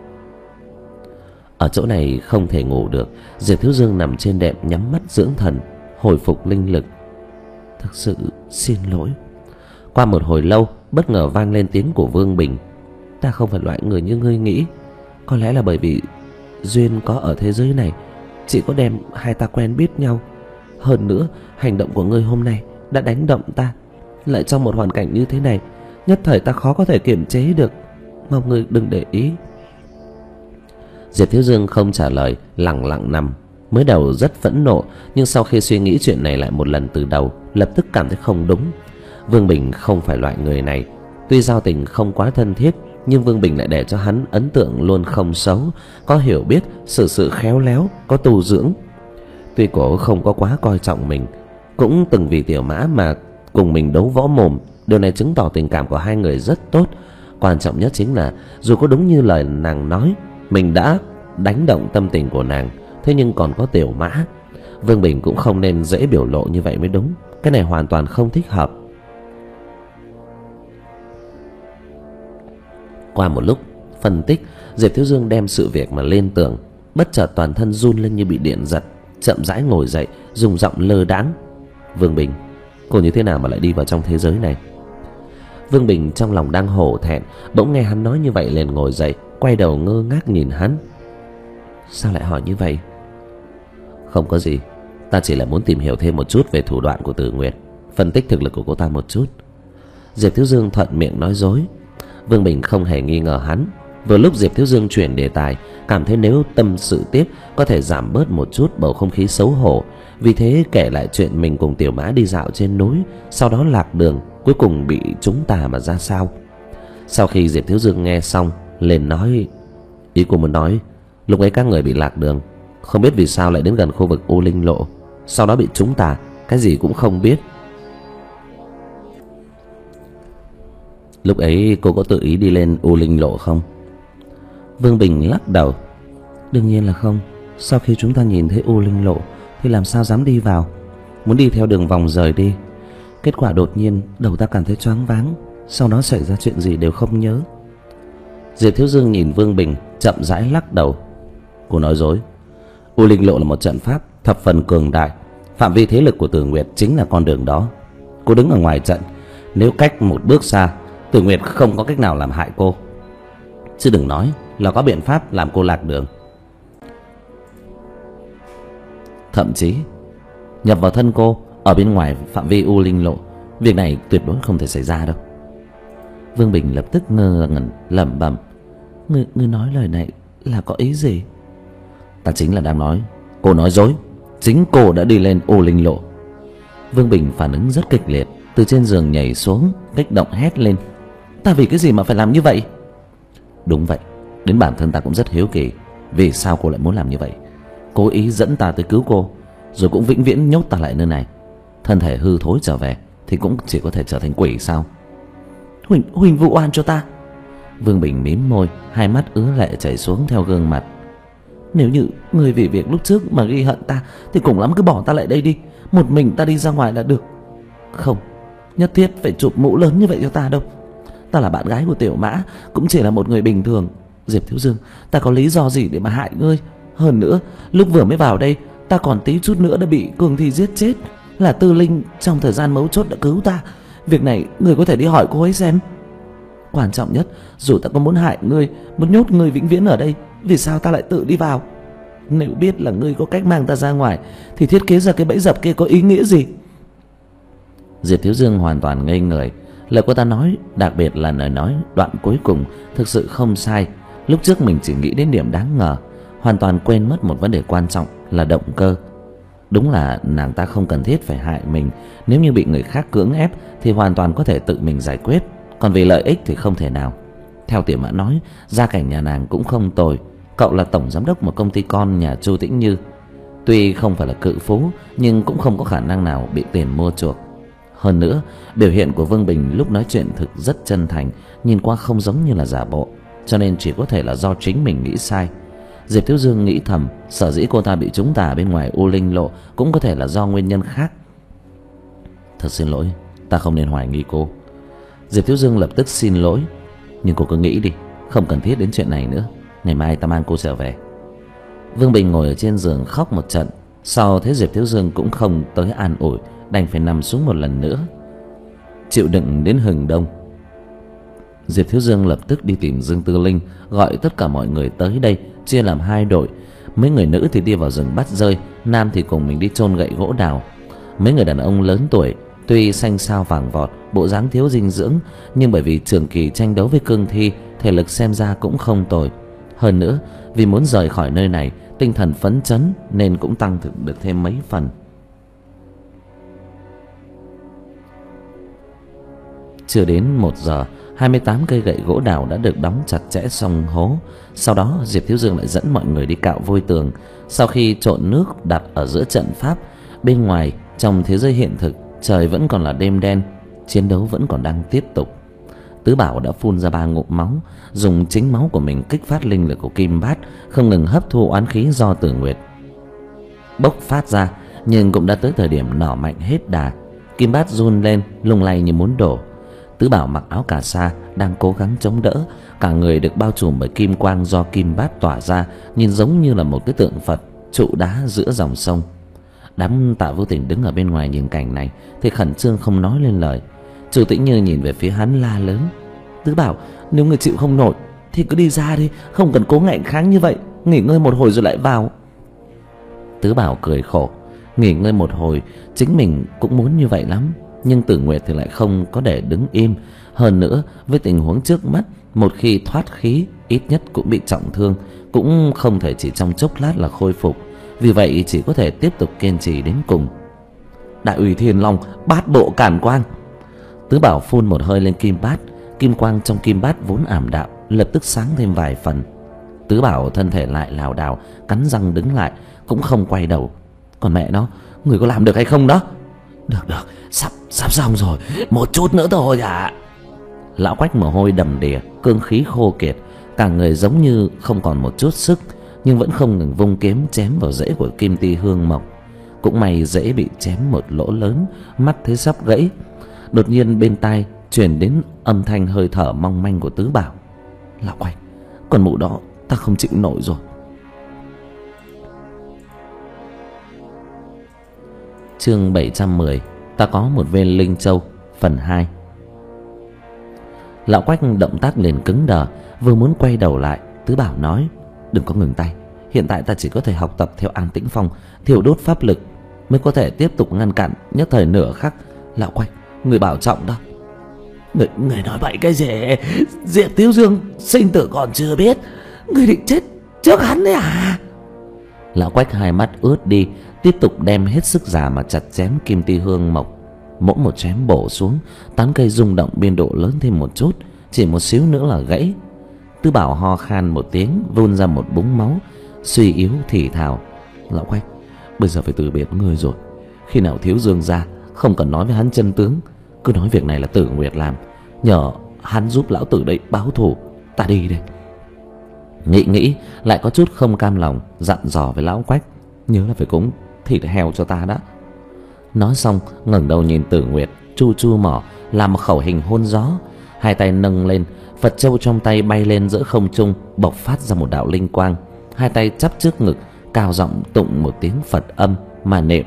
Ở chỗ này không thể ngủ được, Diệp Thiếu Dương nằm trên đệm nhắm mắt dưỡng thần, hồi phục linh lực. Thực sự xin lỗi. Qua một hồi lâu, bất ngờ vang lên tiếng của Vương Bình. Ta không phải loại người như ngươi nghĩ. Có lẽ là bởi vì duyên có ở thế giới này, chỉ có đem hai ta quen biết nhau. Hơn nữa, hành động của ngươi hôm nay đã đánh động ta. Lại trong một hoàn cảnh như thế này, nhất thời ta khó có thể kiềm chế được. Mong ngươi đừng để ý. Diệp Thiếu Dương không trả lời, lặng lặng nằm. Mới đầu rất phẫn nộ, nhưng sau khi suy nghĩ chuyện này lại một lần từ đầu, lập tức cảm thấy không đúng. Vương Bình không phải loại người này. Tuy giao tình không quá thân thiết, nhưng Vương Bình lại để cho hắn ấn tượng luôn không xấu, có hiểu biết, xử sự khéo léo, có tu dưỡng. Tuy cổ không có quá coi trọng mình, cũng từng vì Tiểu Mã mà cùng mình đấu võ mồm. Điều này chứng tỏ tình cảm của hai người rất tốt. Quan trọng nhất chính là dù có đúng như lời nàng nói, mình đã đánh động tâm tình của nàng, thế nhưng còn có Tiểu Mã. Vương Bình cũng không nên dễ biểu lộ như vậy mới đúng. Cái này hoàn toàn không thích hợp. Qua một lúc phân tích, Diệp Thiếu Dương đem sự việc mà lên tưởng. Bất chợt toàn thân run lên như bị điện giật, chậm rãi ngồi dậy, dùng giọng lơ đãng. Vương Bình, cô như thế nào mà lại đi vào trong thế giới này? Vương Bình trong lòng đang hổ thẹn, bỗng nghe hắn nói như vậy liền ngồi dậy, quay đầu ngơ ngác nhìn hắn. Sao lại hỏi như vậy? Không có gì, ta chỉ là muốn tìm hiểu thêm một chút về thủ đoạn của Tử Nguyệt, phân tích thực lực của cô ta một chút. Diệp Thiếu Dương thuận miệng nói dối. Vương Bình không hề nghi ngờ hắn. Vừa lúc Diệp Thiếu Dương chuyển đề tài, cảm thấy nếu tâm sự tiếp có thể giảm bớt một chút bầu không khí xấu hổ, vì thế kể lại chuyện mình cùng Tiểu Mã đi dạo trên núi, sau đó lạc đường, cuối cùng bị trúng tà mà ra sao. Sau khi Diệp Thiếu Dương nghe xong, liền nói: Ý cô muốn nói lúc ấy các người bị lạc đường, không biết vì sao lại đến gần khu vực U Linh Lộ, sau đó bị trúng tà, cái gì cũng không biết. Lúc ấy cô có tự ý đi lên U Linh Lộ không? Vương Bình lắc đầu. Đương nhiên là không. Sau khi chúng ta nhìn thấy U Linh Lộ thì làm sao dám đi vào. Muốn đi theo đường vòng rời đi. Kết quả đột nhiên đầu ta cảm thấy choáng váng, sau đó xảy ra chuyện gì đều không nhớ. Diệp Thiếu Dương nhìn Vương Bình, chậm rãi lắc đầu. Cô nói dối. U Linh Lộ là một trận pháp thập phần cường đại, phạm vi thế lực của Tử Nguyệt chính là con đường đó. Cô đứng ở ngoài trận, nếu cách một bước xa, Tử Nguyệt không có cách nào làm hại cô, chứ đừng nói là có biện pháp làm cô lạc đường. Thậm chí nhập vào thân cô ở bên ngoài phạm vi U Linh Lộ, việc này tuyệt đối không thể xảy ra đâu. Vương Bình lập tức ngơ ngẩn lẩm bẩm. Ngươi, ngươi nói lời này là có ý gì? Ta chính là đang nói cô nói dối. Chính cô đã đi lên U Linh Lộ. Vương Bình phản ứng rất kịch liệt. từ trên giường nhảy xuống, kích động hét lên: Ta vì cái gì mà phải làm như vậy? Đúng vậy, đến bản thân ta cũng rất hiếu kỳ, vì sao cô lại muốn làm như vậy? Cố ý dẫn ta tới cứu cô, rồi cũng vĩnh viễn nhốt ta lại nơi này. Thân thể hư thối trở về thì cũng chỉ có thể trở thành quỷ sao? Huỳnh, Huỳnh vụ oan cho ta. Vương Bình mím môi, hai mắt ứa lệ chảy xuống theo gương mặt. Nếu như người vì việc lúc trước mà ghi hận ta thì cùng lắm cứ bỏ ta lại đây đi, một mình ta đi ra ngoài là được. Không nhất thiết phải chụp mũ lớn như vậy cho ta đâu. Ta là bạn gái của Tiểu Mã, cũng chỉ là một người bình thường. Diệp Thiếu Dương, ta có lý do gì để mà hại ngươi? Hơn nữa, lúc vừa mới vào đây, ta còn tí chút nữa đã bị Cường Thi giết chết. Là Tư Linh trong thời gian mấu chốt đã cứu ta. Việc này ngươi có thể đi hỏi cô ấy xem. Quan trọng nhất, dù ta có muốn hại ngươi, muốn nhốt ngươi vĩnh viễn ở đây, vì sao ta lại tự đi vào? Nếu biết là ngươi có cách mang ta ra ngoài thì thiết kế ra cái bẫy dập kia có ý nghĩa gì? Diệp Thiếu Dương hoàn toàn ngây người. Lời cô ta nói, đặc biệt là lời nói đoạn cuối cùng, thực sự không sai. Lúc trước mình chỉ nghĩ đến điểm đáng ngờ, hoàn toàn quên mất một vấn đề quan trọng là động cơ. Đúng là nàng ta không cần thiết phải hại mình. Nếu như bị người khác cưỡng ép thì hoàn toàn có thể tự mình giải quyết, còn vì lợi ích thì không thể nào. Theo Tiểu Mã nói, gia cảnh nhà nàng cũng không tồi. Cậu là tổng giám đốc một công ty con nhà Chu Tĩnh Như. Tuy không phải là cự phú, nhưng cũng không có khả năng nào bị tiền mua chuộc. Hơn nữa, biểu hiện của Vương Bình lúc nói chuyện thực rất chân thành, nhìn qua không giống như là giả bộ, cho nên chỉ có thể là do chính mình nghĩ sai. Diệp Thiếu Dương nghĩ thầm, sở dĩ cô ta bị trúng tà bên ngoài U Linh Lộ cũng có thể là do nguyên nhân khác. Thật xin lỗi, ta không nên hoài nghi cô. Diệp Thiếu Dương lập tức xin lỗi. Nhưng cô cứ nghĩ đi, không cần thiết đến chuyện này nữa. Ngày mai ta mang cô trở về. Vương Bình ngồi ở trên giường khóc một trận. Sau thế Diệp Thiếu Dương cũng không tới an ủi, đành phải nằm xuống một lần nữa. Chịu đựng đến hừng đông, Diệp Thiếu Dương lập tức đi tìm Dương Tư Linh, gọi tất cả mọi người tới đây, chia làm hai đội. Mấy người nữ thì đi vào rừng bắt dơi, nam thì cùng mình đi chôn gậy gỗ đào. Mấy người đàn ông lớn tuổi, tuy xanh xao vàng vọt, bộ dáng thiếu dinh dưỡng, nhưng bởi vì trường kỳ tranh đấu với cương thi, thể lực xem ra cũng không tồi. Hơn nữa, vì muốn rời khỏi nơi này, tinh thần phấn chấn nên cũng tăng thực được thêm mấy phần. Chưa đến một giờ, hai mươi tám cây gậy gỗ đào đã được đóng chặt chẽ xong hố. Sau đó Diệp Thiếu Dương lại dẫn mọi người đi cạo vôi tường. Sau khi trộn nước đặt ở giữa trận pháp, bên ngoài trong thế giới hiện thực trời vẫn còn là đêm đen, chiến đấu vẫn còn đang tiếp tục. Tứ Bảo đã phun ra ba ngụm máu, dùng chính máu của mình kích phát linh lực của Kim Bát, không ngừng hấp thu oán khí do Tử Nguyệt bốc phát ra, nhưng cũng đã tới thời điểm nỏ mạnh hết đà. Kim Bát run lên, lung lay như muốn đổ. Tứ Bảo mặc áo cà sa đang cố gắng chống đỡ, cả người được bao trùm bởi kim quang do Kim Bát tỏa ra, nhìn giống như là một cái tượng Phật trụ đá giữa dòng sông. Đám Tạ Vô Tình đứng ở bên ngoài nhìn cảnh này thì khẩn trương không nói lên lời. Chu Tĩnh Như nhìn về phía hắn la lớn: Tứ Bảo, nếu người chịu không nổi thì cứ đi ra đi, không cần cố ngạnh kháng như vậy, nghỉ ngơi một hồi rồi lại vào. Tứ Bảo cười khổ, nghỉ ngơi một hồi chính mình cũng muốn như vậy lắm, nhưng Tử Nguyệt thì lại không có để đứng im. Hơn nữa, với tình huống trước mắt, một khi thoát khí ít nhất cũng bị trọng thương, cũng không thể chỉ trong chốc lát là khôi phục. Vì vậy chỉ có thể tiếp tục kiên trì đến cùng. Đại Uy Thiên Long, bát bộ càn quang. Tứ Bảo phun một hơi lên Kim Bát, kim quang trong Kim Bát vốn ảm đạm lập tức sáng thêm vài phần. Tứ Bảo thân thể lại lảo đảo, cắn răng đứng lại, cũng không quay đầu. Còn mẹ nó, người có làm được hay không đó? Được được, sắp sắp xong rồi, một chút nữa thôi ạ. Lão Quách mồ hôi đầm đìa, cương khí khô kiệt, cả người giống như không còn một chút sức, nhưng vẫn không ngừng vung kiếm chém vào rễ của Kim Ti Hương Mộc. Cũng may rễ bị chém một lỗ lớn, mắt thấy sắp gãy. Đột nhiên bên tai truyền đến âm thanh hơi thở mong manh của Tứ Bảo: Lão Quách, con mụ đó ta không chịu nổi rồi. Chương bảy trăm mười, ta có một viên linh châu, phần hai. Lão Quách động tác liền cứng đờ, vừa muốn quay đầu lại, Tứ Bảo nói: Đừng có ngừng tay, hiện tại ta chỉ có thể học tập theo An Tĩnh Phong, thiêu đốt pháp lực mới có thể tiếp tục ngăn cản nhất thời nửa khắc. Lão Quách, người bảo trọng đó. Người, người nói bậy cái gì? Diệp Thiếu Dương sinh tử còn chưa biết, người định chết trước hắn đấy à? Lão Quách hai mắt ướt đi, tiếp tục đem hết sức già mà chặt chém Kim Ti Hương Mộc. mỗi một chém bổ xuống, tán cây rung động biên độ lớn thêm một chút, chỉ một xíu nữa là gãy. Tứ Bảo ho khan một tiếng, vun ra một búng máu, suy yếu thì thào: "Lão Quách, bây giờ phải từ biệt ngươi rồi. Khi nào thiếu Dương ra, không cần nói với hắn chân tướng, cứ nói việc này là Tử Nguyệt làm, nhờ hắn giúp lão tử đây báo thù. Ta đi đây." Nghĩ nghĩ lại có chút không cam lòng, dặn dò với Lão Quách: "Nhớ là phải cúng thịt heo cho ta đã." Nói xong ngẩng đầu nhìn Tử Nguyệt, chu chu mỏ làm một khẩu hình hôn gió, hai tay nâng lên, Phật châu trong tay bay lên giữa không trung, bộc phát ra một đạo linh quang. Hai tay chắp trước ngực, cao giọng tụng một tiếng Phật âm mà niệm: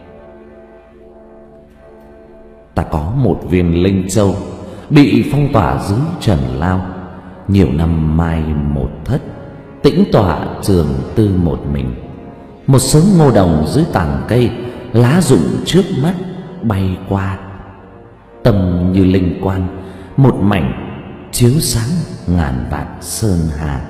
"Ta có một viên linh châu bị phong tỏa dưới trần lao, nhiều năm mai một thất, tĩnh tọa trường tư một mình. Một sớm ngô đồng dưới tàng cây, lá rụng trước mắt bay qua. Tâm như linh quang, một mảnh chiếu sáng ngàn vạn sơn hà."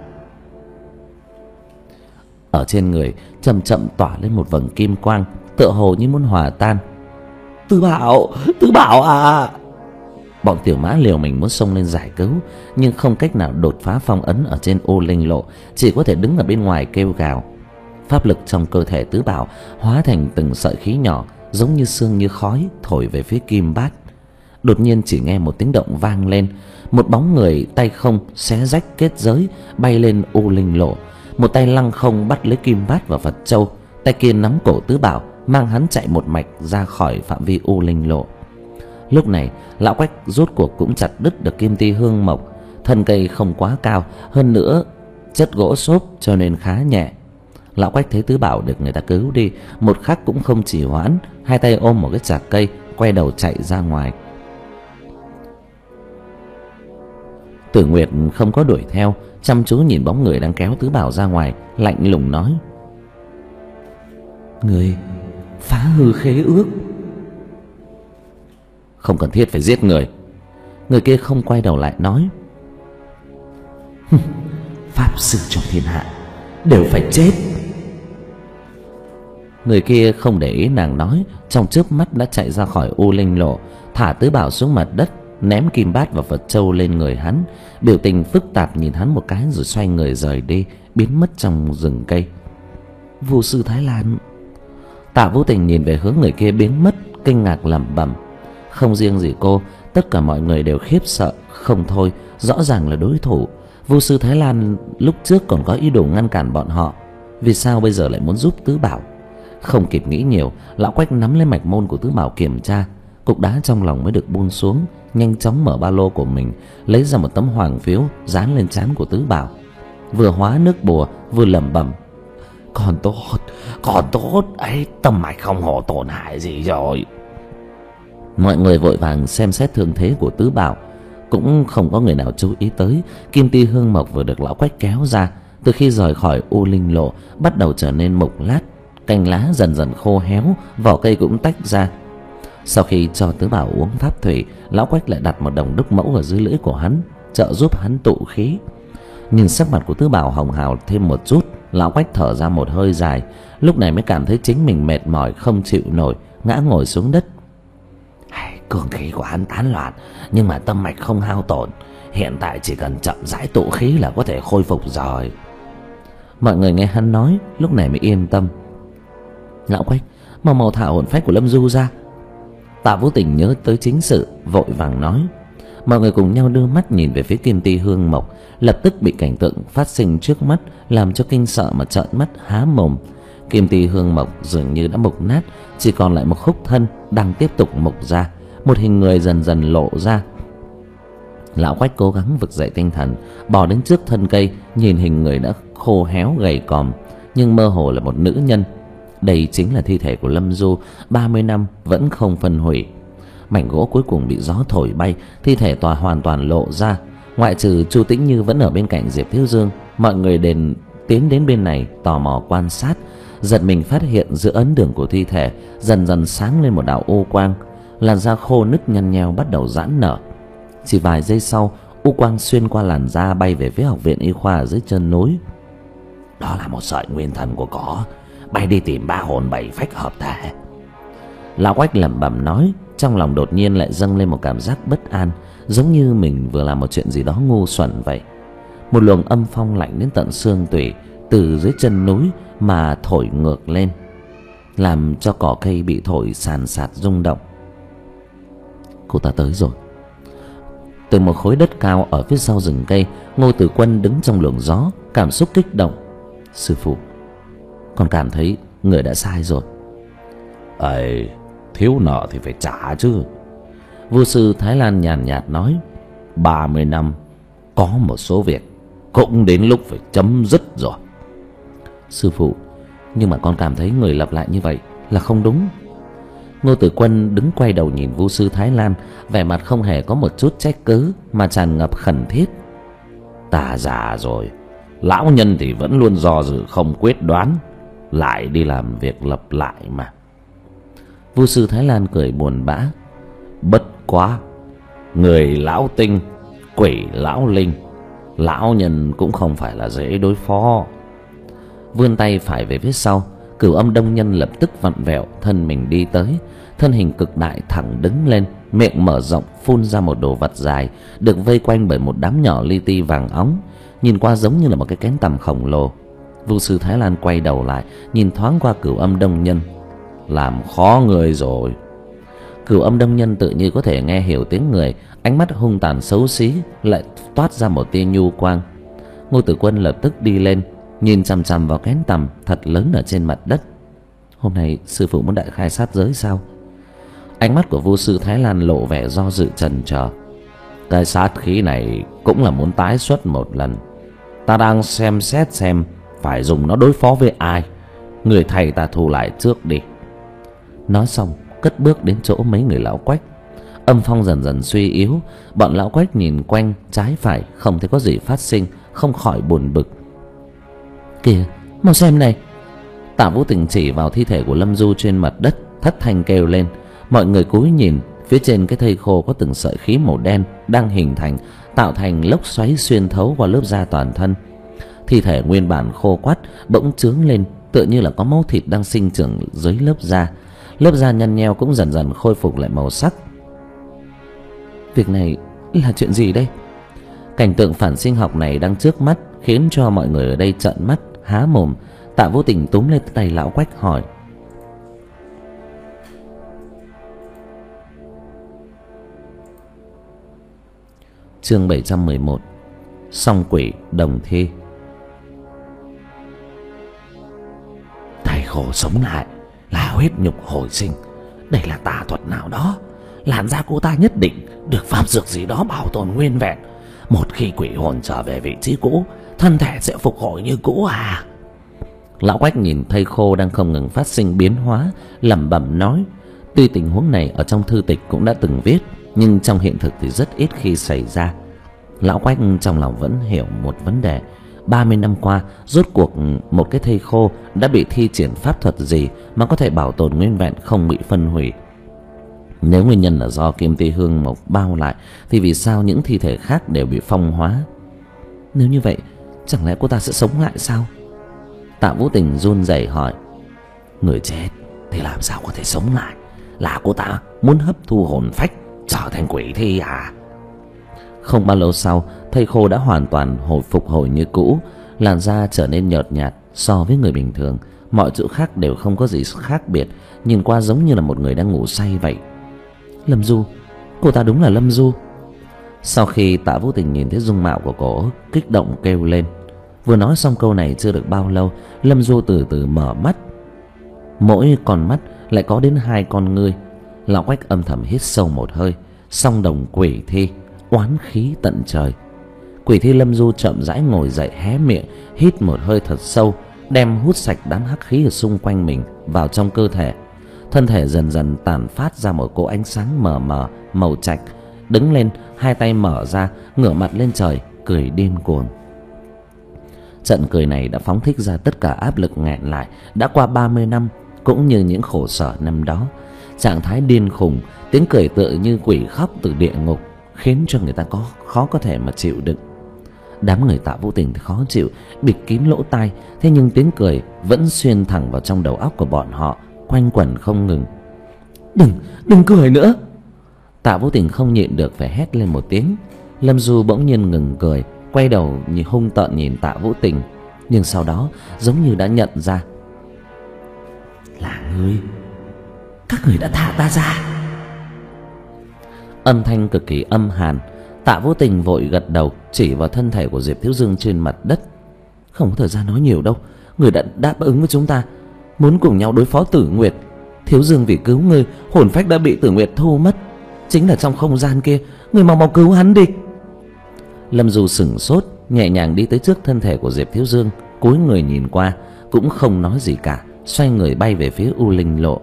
Ở trên người chậm chậm tỏa lên một vầng kim quang, tựa hồ như muốn hòa tan. "Tứ Bảo, Tứ Bảo à!" Bọn tiểu mã liều mình muốn xông lên giải cứu, nhưng không cách nào đột phá phong ấn ở trên ô linh lộ, chỉ có thể đứng ở bên ngoài kêu gào. Pháp lực trong cơ thể Tứ Bảo hóa thành từng sợi khí nhỏ, giống như sương như khói, thổi về phía kim bát. Đột nhiên chỉ nghe một tiếng động vang lên, một bóng người tay không xé rách kết giới bay lên ô linh lộ, một tay lăng không bắt lấy kim bát và Phật châu, tay kia nắm cổ Tứ Bảo mang hắn chạy một mạch ra khỏi phạm vi ô linh lộ. Lúc này Lão Quách rốt cuộc cũng chặt đứt được kim ti hương mộc. Thân cây không quá cao, hơn nữa chất gỗ xốp cho nên khá nhẹ. Lão Quách thấy Tứ Bảo được người ta cứu đi, một khắc cũng không trì hoãn, hai tay ôm một cái chạc cây, quay đầu chạy ra ngoài. Tử Nguyệt không có đuổi theo, chăm chú nhìn bóng người đang kéo Tứ Bảo ra ngoài, lạnh lùng nói: "Người phá hư khế ước." "Không cần thiết phải giết người." Người kia không quay đầu lại nói: "Pháp sư trong thiên hạ đều phải chết." Người kia không để ý nàng nói, trong chớp mắt đã chạy ra khỏi u linh lộ, thả Tứ Bảo xuống mặt đất, ném kim bát và Phật châu lên người hắn, biểu tình phức tạp nhìn hắn một cái rồi xoay người rời đi, biến mất trong rừng cây. "Vô sư Thái Lan." Tạ Vô Tình nhìn về hướng người kia biến mất, kinh ngạc lẩm bẩm. Không riêng gì cô, tất cả mọi người đều khiếp sợ không thôi, rõ ràng là đối thủ. Vô sư Thái Lan lúc trước còn có ý đồ ngăn cản bọn họ, vì sao bây giờ lại muốn giúp Tứ Bảo? Không kịp nghĩ nhiều, Lão Quách nắm lấy mạch môn của Tứ Bảo kiểm tra, cục đá trong lòng mới được buông xuống, nhanh chóng mở ba lô của mình, lấy ra một tấm hoàng phiếu dán lên trán của Tứ Bảo, vừa hóa nước bùa vừa lẩm bẩm: "Còn tốt, còn tốt ấy, tâm mạch không hổ tổn hại gì rồi." Mọi người vội vàng xem xét thương thế của Tứ Bảo, cũng không có người nào chú ý tới kim ti hương mộc vừa được Lão Quách kéo ra. Từ khi rời khỏi u linh lộ, bắt đầu trở nên mục lát, cành lá dần dần khô héo, vỏ cây cũng tách ra. Sau khi cho Tứ Bảo uống pháp thủy, Lão Quách lại đặt một đồng đúc mẫu ở dưới lưỡi của hắn, trợ giúp hắn tụ khí. Nhìn sắc mặt của Tứ Bảo hồng hào thêm một chút, Lão Quách thở ra một hơi dài, lúc này mới cảm thấy chính mình mệt mỏi không chịu nổi, ngã ngồi xuống đất. Cường khí của hắn tán loạn, nhưng mà tâm mạch không hao tổn, hiện tại chỉ cần chậm rãi tụ khí là có thể khôi phục rồi. Mọi người nghe hắn nói, lúc này mới yên tâm. "Lão Quách, mau mau thả hồn phách của Lâm Du ra." Tạ Vô Tình nhớ tới chính sự, vội vàng nói. Mọi người cùng nhau đưa mắt nhìn về phía kim ti hương mộc, lập tức bị cảnh tượng phát sinh trước mắt làm cho kinh sợ mà trợn mắt há mồm. Kim ti hương mộc dường như đã mục nát, chỉ còn lại một khúc thân đang tiếp tục mục ra, một hình người dần dần lộ ra. Lão Quách cố gắng vực dậy tinh thần, bò đến trước thân cây, nhìn hình người đã khô héo gầy còm, nhưng mơ hồ là một nữ nhân. Đây chính là thi thể của Lâm Du, ba mươi năm vẫn không phân hủy. Mảnh gỗ cuối cùng bị gió thổi bay, thi thể tòa hoàn toàn lộ ra. Ngoại trừ Chu Tĩnh Như vẫn ở bên cạnh Diệp Thiếu Dương, mọi người đền tiến đến bên này tò mò quan sát, giật mình phát hiện giữa ấn đường của thi thể dần dần sáng lên một đạo u quang, làn da khô nứt nhăn nheo bắt đầu giãn nở. Chỉ vài giây sau, u quang xuyên qua làn da bay về phía học viện y khoa ở dưới chân núi. "Đó là một sợi nguyên thần của cỏ, bay đi tìm ba hồn bảy phách hợp thể." Lão Quách lẩm bẩm nói, trong lòng đột nhiên lại dâng lên một cảm giác bất an, giống như mình vừa làm một chuyện gì đó ngu xuẩn vậy. Một luồng âm phong lạnh đến tận xương tủy từ dưới chân núi mà thổi ngược lên, làm cho cỏ cây bị thổi sàn sạt rung động. Cô ta tới rồi. Từ một khối đất cao ở phía sau rừng cây, Ngô Tử Quân đứng trong luồng gió, cảm xúc kích động. Sư phụ, con cảm thấy người đã sai rồi. Ấy, thiếu nợ thì phải trả chứ. Vua sư Thái Lan nhàn nhạt nói. Ba mươi năm, có một số việc cũng đến lúc phải chấm dứt rồi. Sư phụ, nhưng mà con cảm thấy người lặp lại như vậy là không đúng. Ngô Tử Quân đứng quay đầu nhìn Vu sư Thái Lan, vẻ mặt không hề có một chút trách cứ mà tràn ngập khẩn thiết. Ta già rồi, lão nhân thì vẫn luôn do dự không quyết đoán, lại đi làm việc lặp lại mà. Vu sư Thái Lan cười buồn bã. Bất quá, người lão tinh, quỷ lão linh, lão nhân cũng không phải là dễ đối phó. Vươn tay phải về phía sau, Cửu Âm Đông Nhân lập tức vặn vẹo thân mình đi tới. Thân hình cực đại thẳng đứng lên, miệng mở rộng phun ra một đồ vật dài, được vây quanh bởi một đám nhỏ li ti vàng óng, nhìn qua giống như là một cái kén tằm khổng lồ. Vu sư Thái Lan quay đầu lại, nhìn thoáng qua Cửu Âm Đông Nhân. Làm khó người rồi. Cửu Âm Đông Nhân tự như có thể nghe hiểu tiếng người, ánh mắt hung tàn xấu xí lại toát ra một tia nhu quang. Ngô Tử Quân lập tức đi lên, nhìn chằm chằm vào kén tằm thật lớn ở trên mặt đất. Hôm nay sư phụ muốn đại khai sát giới sao? Ánh mắt của Vu sư Thái Lan lộ vẻ do dự chần chờ. Cái sát khí này cũng là muốn tái xuất một lần. Ta đang xem xét xem phải dùng nó đối phó với ai. Người thầy ta thu lại trước đi. Nói xong cất bước đến chỗ mấy người lão Quách. Âm phong dần dần suy yếu, bọn lão Quách nhìn quanh trái phải không thấy có gì phát sinh, không khỏi buồn bực. Kìa, mau xem này. Tạ Vũ Tình chỉ vào thi thể của Lâm Du trên mặt đất, thất thanh kêu lên. Mọi người cúi nhìn, phía trên cái thây khô có từng sợi khí màu đen đang hình thành, tạo thành lốc xoáy xuyên thấu qua lớp da toàn thân. Thi thể nguyên bản khô quắt bỗng chướng lên, tựa như là có máu thịt đang sinh trưởng dưới lớp da. Lớp da nhăn nheo cũng dần dần khôi phục lại màu sắc. Việc này là chuyện gì đây? Cảnh tượng phản sinh học này đang trước mắt khiến cho mọi người ở đây trợn mắt há mồm. Tạ Vô Tình túm lên tay lão Quách hỏi. Chương bảy trăm mười một. Song quỷ đồng thi. Thầy khổ sống lại là huyết nhục hồi sinh. Đây là tà thuật nào đó. Làn da cô ta nhất định được pháp dược gì đó bảo tồn nguyên vẹn. Một khi quỷ hồn trở về vị trí cũ, thân thể sẽ phục hồi như cũ à? Lão Quách nhìn thây khô đang không ngừng phát sinh biến hóa, lẩm bẩm nói. Tuy tình huống này ở trong thư tịch cũng đã từng viết, nhưng trong hiện thực thì rất ít khi xảy ra. Lão Quách trong lòng vẫn hiểu một vấn đề. Ba mươi năm qua, rốt cuộc một cái thây khô đã bị thi triển pháp thuật gì mà có thể bảo tồn nguyên vẹn không bị phân hủy? Nếu nguyên nhân là do kim ti hương mộc bao lại, thì vì sao những thi thể khác đều bị phong hóa? Nếu như vậy, chẳng lẽ cô ta sẽ sống lại sao? Tạ Vũ Tình run rẩy hỏi. Người chết thì làm sao có thể sống lại? Là cô ta muốn hấp thu hồn phách trở thành quỷ thi à? Không bao lâu sau, thây khô đã hoàn toàn hồi phục hồi như cũ. Làn da trở nên nhợt nhạt so với người bình thường. Mọi chỗ khác đều không có gì khác biệt, nhìn qua giống như là một người đang ngủ say vậy. Lâm Du, cô ta đúng là Lâm Du. Sau khi Tạ Vũ Tình nhìn thấy dung mạo của cô, kích động kêu lên. Vừa nói xong câu này chưa được bao lâu, Lâm Du từ từ mở mắt. Mỗi con mắt lại có đến hai con ngươi. Lão Quách âm thầm hít sâu một hơi. Song đồng quỷ thi, oán khí tận trời. Quỷ thi Lâm Du chậm rãi ngồi dậy, hé miệng hít một hơi thật sâu, đem hút sạch đám hắc khí ở xung quanh mình vào trong cơ thể. Thân thể dần dần tản phát ra một cỗ ánh sáng mờ mờ màu trạch. Đứng lên, hai tay mở ra, ngửa mặt lên trời, cười điên cuồng. Trận cười này đã phóng thích ra tất cả áp lực nghẹn lại đã qua ba mươi năm, cũng như những khổ sở năm đó. Trạng thái điên khùng, tiếng cười tựa như quỷ khóc từ địa ngục, khiến cho người ta có khó có thể mà chịu đựng. Đám người Tạ Vũ Tình thì khó chịu, bịt kín lỗ tai, thế nhưng tiếng cười vẫn xuyên thẳng vào trong đầu óc của bọn họ, quanh quẩn không ngừng. Đừng, đừng cười nữa. Tạ Vũ Tình không nhịn được phải hét lên một tiếng. Lâm Du bỗng nhiên ngừng cười, quay đầu nhìn hung tợn nhìn Tạ Vũ Tình, nhưng sau đó giống như đã nhận ra. Là ngươi, các người đã thả ta ra. Âm thanh cực kỳ âm hàn. Tạ Vũ Tình vội gật đầu, chỉ vào thân thể của Diệp Thiếu Dương trên mặt đất. Không có thời gian nói nhiều đâu, người đã đáp ứng với chúng ta, muốn cùng nhau đối phó Tử Nguyệt. Thiếu Dương vì cứu ngươi, hồn phách đã bị Tử Nguyệt thu mất, chính là trong không gian kia. Người mau mau cứu hắn đi. Lâm Du sửng sốt, nhẹ nhàng đi tới trước thân thể của Diệp Thiếu Dương, cúi người nhìn qua, cũng không nói gì cả, xoay người bay về phía U Linh Lộ.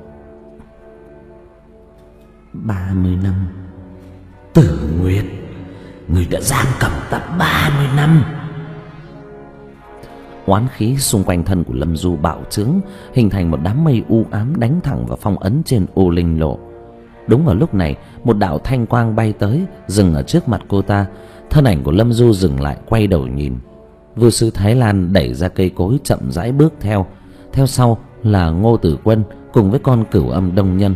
Ba mươi năm, Tử Nguyệt, người đã giam cầm ta ba mươi năm. Oán khí xung quanh thân của Lâm Du bạo trướng, hình thành một đám mây u ám đánh thẳng vào phong ấn trên U Linh Lộ. Đúng vào lúc này, một đạo thanh quang bay tới, dừng ở trước mặt cô ta. Thân ảnh của Lâm Du dừng lại, quay đầu nhìn. Vưu sư Thái Lan đẩy ra cây cối, chậm rãi bước theo. Theo sau là Ngô Tử Quân cùng với con Cửu Âm Đông Nhân.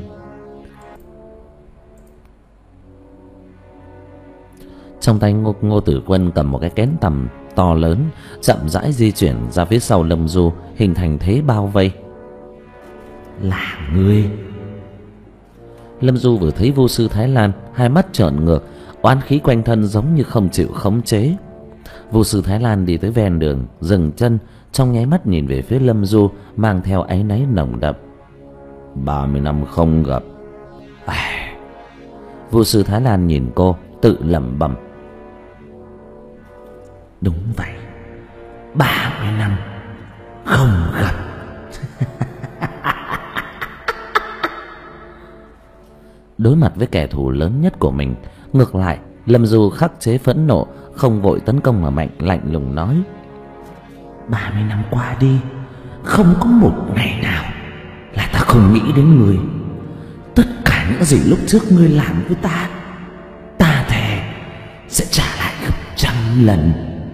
Trong tay Ngô, Ngô Tử Quân cầm một cái kén tằm to lớn, chậm rãi di chuyển ra phía sau Lâm Du, hình thành thế bao vây. Là ngươi. Lâm Du vừa thấy Vô Sư Thái Lan, hai mắt trợn ngược, oán khí quanh thân giống như không chịu khống chế. Vô Sư Thái Lan đi tới ven đường, dừng chân, trong nháy mắt nhìn về phía Lâm Du, mang theo áy náy nồng đậm. Ba mươi năm không gặp. À. Vô Sư Thái Lan nhìn cô, tự lẩm bẩm. Đúng vậy, ba mươi năm không gặp. Đối mặt với kẻ thù lớn nhất của mình, ngược lại Lâm Du khắc chế phẫn nộ, không vội tấn công mà mạnh, lạnh lùng nói. Ba mươi năm qua đi, không có một ngày nào là ta không nghĩ đến người. Tất cả những gì lúc trước ngươi làm với ta, ta thề sẽ trả lại gấp trăm lần.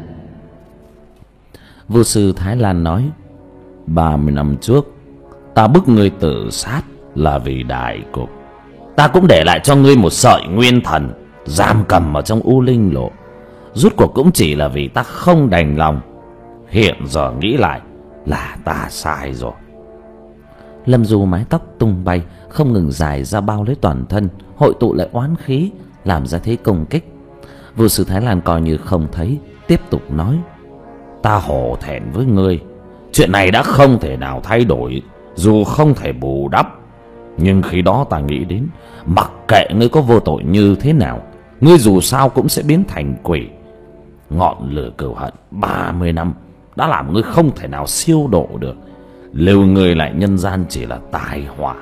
Vô Sư Thái Lan nói. Ba mươi năm trước, ta bức ngươi tự sát là vì đại cục. Ta cũng để lại cho ngươi một sợi nguyên thần giam cầm ở trong U Linh Lộ, rút cuộc cũng chỉ là vì ta không đành lòng. Hiện giờ nghĩ lại là ta sai rồi. Lâm Du mái tóc tung bay, không ngừng dài ra bao lấy toàn thân, hội tụ lại oán khí, làm ra thế công kích. Vô Sư Thái Lan coi như không thấy, tiếp tục nói. Ta hổ thẹn với ngươi, chuyện này đã không thể nào thay đổi, dù không thể bù đắp. Nhưng khi đó ta nghĩ đến, mặc kệ ngươi có vô tội như thế nào, ngươi dù sao cũng sẽ biến thành quỷ. Ngọn lửa cừu hận ba mươi năm đã làm ngươi không thể nào siêu độ được. Lưu ngươi lại nhân gian chỉ là tai họa.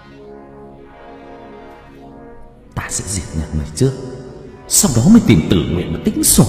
Ta sẽ diệt nhà người trước, sau đó mới tìm Tử Nguyện mà tính sổ.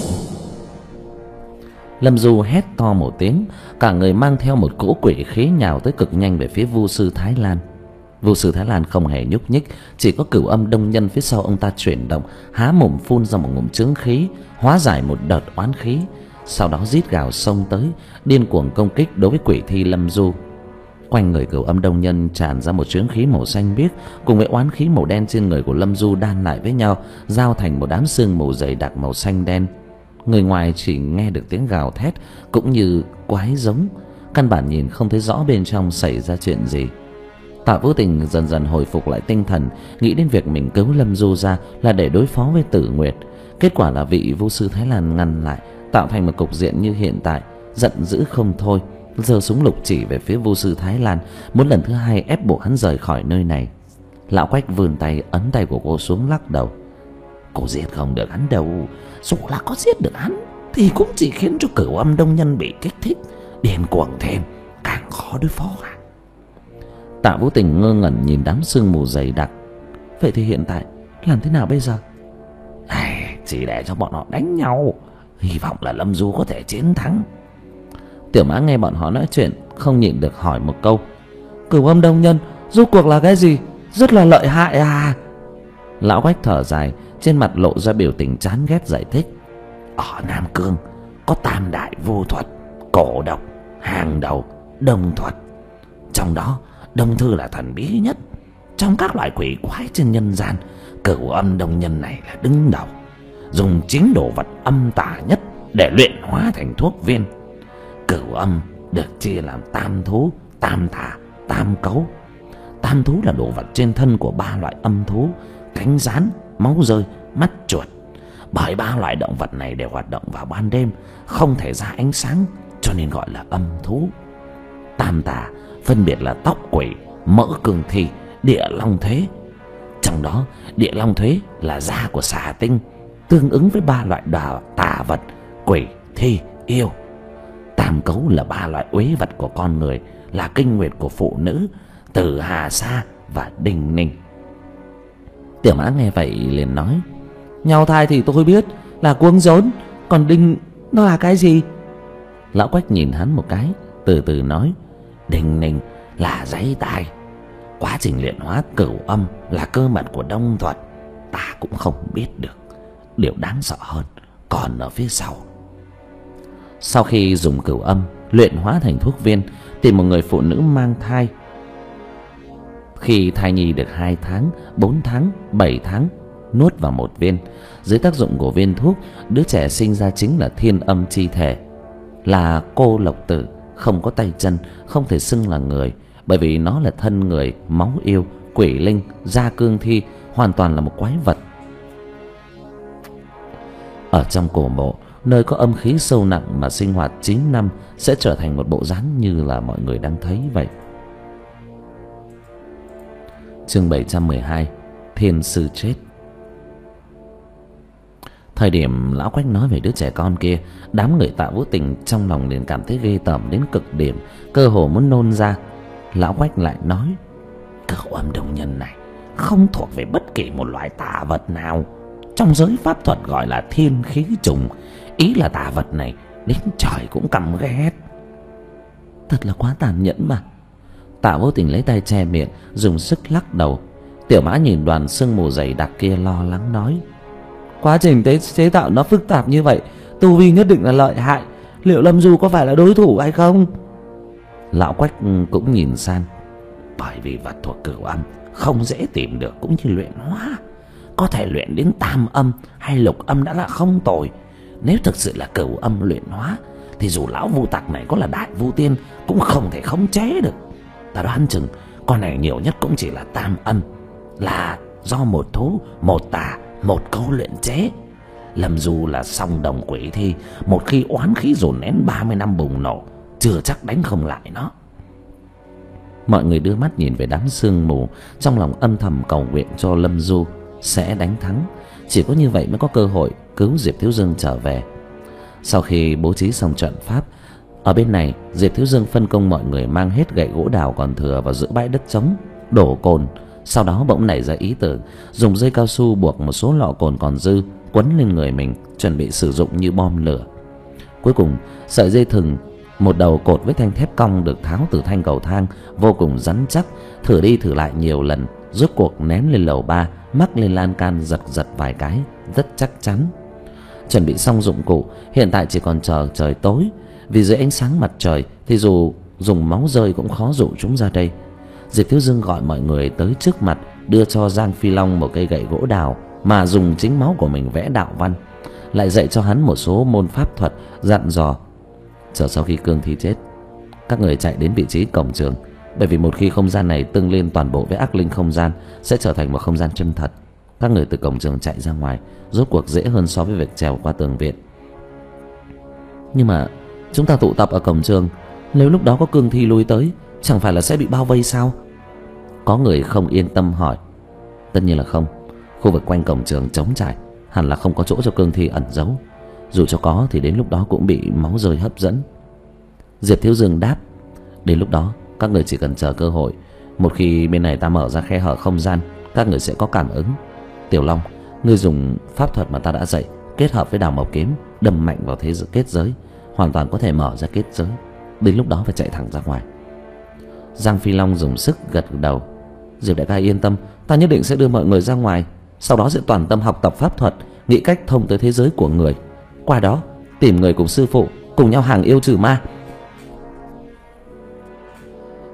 Lâm Du hét to một tiếng, cả người mang theo một cỗ quỷ khí nhào tới cực nhanh về phía Vu Sư Thái Lan. Vu Sư Thái Lan không hề nhúc nhích, chỉ có Cửu Âm Đông Nhân phía sau ông ta chuyển động, há mồm phun ra một ngụm chướng khí, hóa giải một đợt oán khí, sau đó rít gào xông tới, điên cuồng công kích đối với quỷ thi Lâm Du. Quanh người Cửu Âm Đông Nhân tràn ra một chướng khí màu xanh biếc, cùng với oán khí màu đen trên người của Lâm Du đan lại với nhau, giao thành một đám sương mù dày đặc màu xanh đen. Người ngoài chỉ nghe được tiếng gào thét cũng như quái giống, căn bản nhìn không thấy rõ bên trong xảy ra chuyện gì. Tạ Vũ Tình dần dần hồi phục lại tinh thần, nghĩ đến việc mình cứu Lâm Du ra là để đối phó với Tử Nguyệt. Kết quả là vị Vu Sư Thái Lan ngăn lại, tạo thành một cục diện như hiện tại. Giận dữ không thôi, giơ súng lục chỉ về phía Vu Sư Thái Lan, muốn lần thứ hai ép buộc hắn rời khỏi nơi này. Lão Quách vươn tay ấn tay của cô xuống, lắc đầu. Cô giết không được hắn đâu, dù là có giết được hắn thì cũng chỉ khiến cho Cửu Âm Đông Nhân bị kích thích, điên cuồng thêm, càng khó đối phó à. Tạ Vũ Tình ngơ ngẩn nhìn đám sương mù dày đặc. Vậy thì hiện tại làm thế nào bây giờ? À, chỉ để cho bọn họ đánh nhau, hy vọng là Lâm Du có thể chiến thắng. Tiểu Mã nghe bọn họ nói chuyện, không nhịn được hỏi một câu. Cửu Âm Đông Nhân rốt cuộc là cái gì? Rất là lợi hại à? Lão Quách thở dài, trên mặt lộ ra biểu tình chán ghét, giải thích. Ở Nam Cương có tam đại vô thuật: cổ độc, hàng đầu, đông thuật. Trong đó đông thư là thần bí nhất, trong các loại quỷ quái trên nhân gian, Cửu Âm Đông Nhân này là đứng đầu, dùng chính đồ vật âm tà nhất để luyện hóa thành thuốc viên. Cửu âm được chia làm tam thú, tam tà, tam cấu. Tam thú là đồ vật trên thân của ba loại âm thú: cánh rán, máu rơi, mắt chuột. Bởi ba loại động vật này đều hoạt động vào ban đêm, không thể ra ánh sáng, cho nên gọi là âm thú. Tam tà phân biệt là tóc quỷ, mỡ cương thi, địa long thuế. Trong đó địa long thuế là da của xà tinh, tương ứng với ba loại đà tà vật: quỷ, thi, yêu. Tam cấu là ba loại uế vật của con người, là kinh nguyệt của phụ nữ: Tử, Hà, Sa và Đinh, Ninh. Tiểu Mã nghe vậy liền nói: nhau thai thì tôi biết là cuống rốn, còn đinh nó là cái gì? Lão Quách nhìn hắn một cái, từ từ nói: Đinh ninh là giấy tai. Quá trình luyện hóa cửu âm là cơ mật của đông thuật, ta cũng không biết được. Điều đáng sợ hơn còn ở phía sau. Sau khi dùng cửu âm luyện hóa thành thuốc viên, thì một người phụ nữ mang thai, khi thai nhi được hai tháng, bốn tháng, bảy tháng, nuốt vào một viên. Dưới tác dụng của viên thuốc, đứa trẻ sinh ra chính là thiên âm chi thể, là cô lộc tử, không có tay chân, không thể xưng là người, bởi vì nó là thân người, máu yêu, quỷ linh, da cương thi, hoàn toàn là một quái vật. Ở trong cổ mộ, nơi có âm khí sâu nặng mà sinh hoạt chín năm, sẽ trở thành một bộ dáng như là mọi người đang thấy vậy. Chương bảy trăm mười hai: Thiên sư chết. Thời điểm Lão Quách nói về đứa trẻ con kia, đám người Tạ Vũ Tình trong lòng liền cảm thấy ghê tởm đến cực điểm, cơ hồ muốn nôn ra. Lão Quách lại nói: Cửu âm đông nhân này không thuộc về bất kỳ một loại tà vật nào. Trong giới pháp thuật gọi là thiên khí trùng, ý là tà vật này đến trời cũng căm ghét. Thật là quá tàn nhẫn mà. Tạ Vô Tình lấy tay che miệng, dùng sức lắc đầu. Tiểu Mã nhìn đoàn sương mù dày đặc kia lo lắng nói: quá trình tế chế tạo nó phức tạp như vậy, tu vi nhất định là lợi hại. Liệu Lâm Du có phải là đối thủ hay không? Lão Quách cũng nhìn sang. Bởi vì vật thuộc cửu âm không dễ tìm được cũng như luyện hóa, có thể luyện đến tam âm hay lục âm đã là không tồi. Nếu thực sự là cửu âm luyện hóa, thì dù lão vu tặc này có là đại vu tiên cũng không thể khống chế được. Ta đoán chừng con này nhiều nhất cũng chỉ là tam âm, là do một thú, một tà, một câu luyện chế. Lâm Du là song đồng quỷ thi, một khi oán khí dồn nén ba mươi năm bùng nổ, chưa chắc đánh không lại nó. Mọi người đưa mắt nhìn về đám sương mù, trong lòng âm thầm cầu nguyện cho Lâm Du sẽ đánh thắng. Chỉ có như vậy mới có cơ hội cứu Diệp Thiếu Dương trở về. Sau khi bố trí xong trận pháp, ở bên này Diệp Thiếu Dương phân công mọi người mang hết gậy gỗ đào còn thừa vào giữa bãi đất trống, đổ cồn. Sau đó bỗng nảy ra ý tưởng dùng dây cao su buộc một số lọ cồn còn dư, quấn lên người mình, chuẩn bị sử dụng như bom lửa. Cuối cùng sợi dây thừng một đầu cột với thanh thép cong được tháo từ thanh cầu thang, vô cùng rắn chắc. Thử đi thử lại nhiều lần, rốt cuộc ném lên lầu ba, mắc lên lan can giật giật vài cái, rất chắc chắn. Chuẩn bị xong dụng cụ, hiện tại chỉ còn chờ trời tối. Vì dưới ánh sáng mặt trời thì dù dùng máu rơi cũng khó dụ chúng ra đây. Diệp Thiếu Dương gọi mọi người tới trước mặt, đưa cho Giang Phi Long một cây gậy gỗ đào mà dùng chính máu của mình vẽ đạo văn, lại dạy cho hắn một số môn pháp thuật, dặn dò: chờ sau khi cương thi chết, các người chạy đến vị trí cổng trường, bởi vì một khi không gian này tương liên toàn bộ với ác linh không gian, sẽ trở thành một không gian chân thật. Các người từ cổng trường chạy ra ngoài, rốt cuộc dễ hơn so với việc trèo qua tường viện. Nhưng mà chúng ta tụ tập ở cổng trường, nếu lúc đó có cương thi lui tới, chẳng phải là sẽ bị bao vây sao? Có người không yên tâm hỏi. Tất nhiên là không. Khu vực quanh cổng trường trống trải, hẳn là không có chỗ cho cương thi ẩn giấu. Dù cho có thì đến lúc đó cũng bị máu rơi hấp dẫn. Diệp Thiếu Dương đáp: đến lúc đó các người chỉ cần chờ cơ hội. Một khi bên này ta mở ra khe hở không gian, các người sẽ có cảm ứng. Tiểu Long, ngươi dùng pháp thuật mà ta đã dạy, kết hợp với đào mộc kiếm, đâm mạnh vào thế giới kết giới, hoàn toàn có thể mở ra kết giới. Đến lúc đó phải chạy thẳng ra ngoài. Giang Phi Long dùng sức gật đầu. Diệp đại ca yên tâm, ta nhất định sẽ đưa mọi người ra ngoài, sau đó sẽ toàn tâm học tập pháp thuật, nghĩ cách thông tới thế giới của người, qua đó tìm người cùng sư phụ, cùng nhau hàng yêu trừ ma.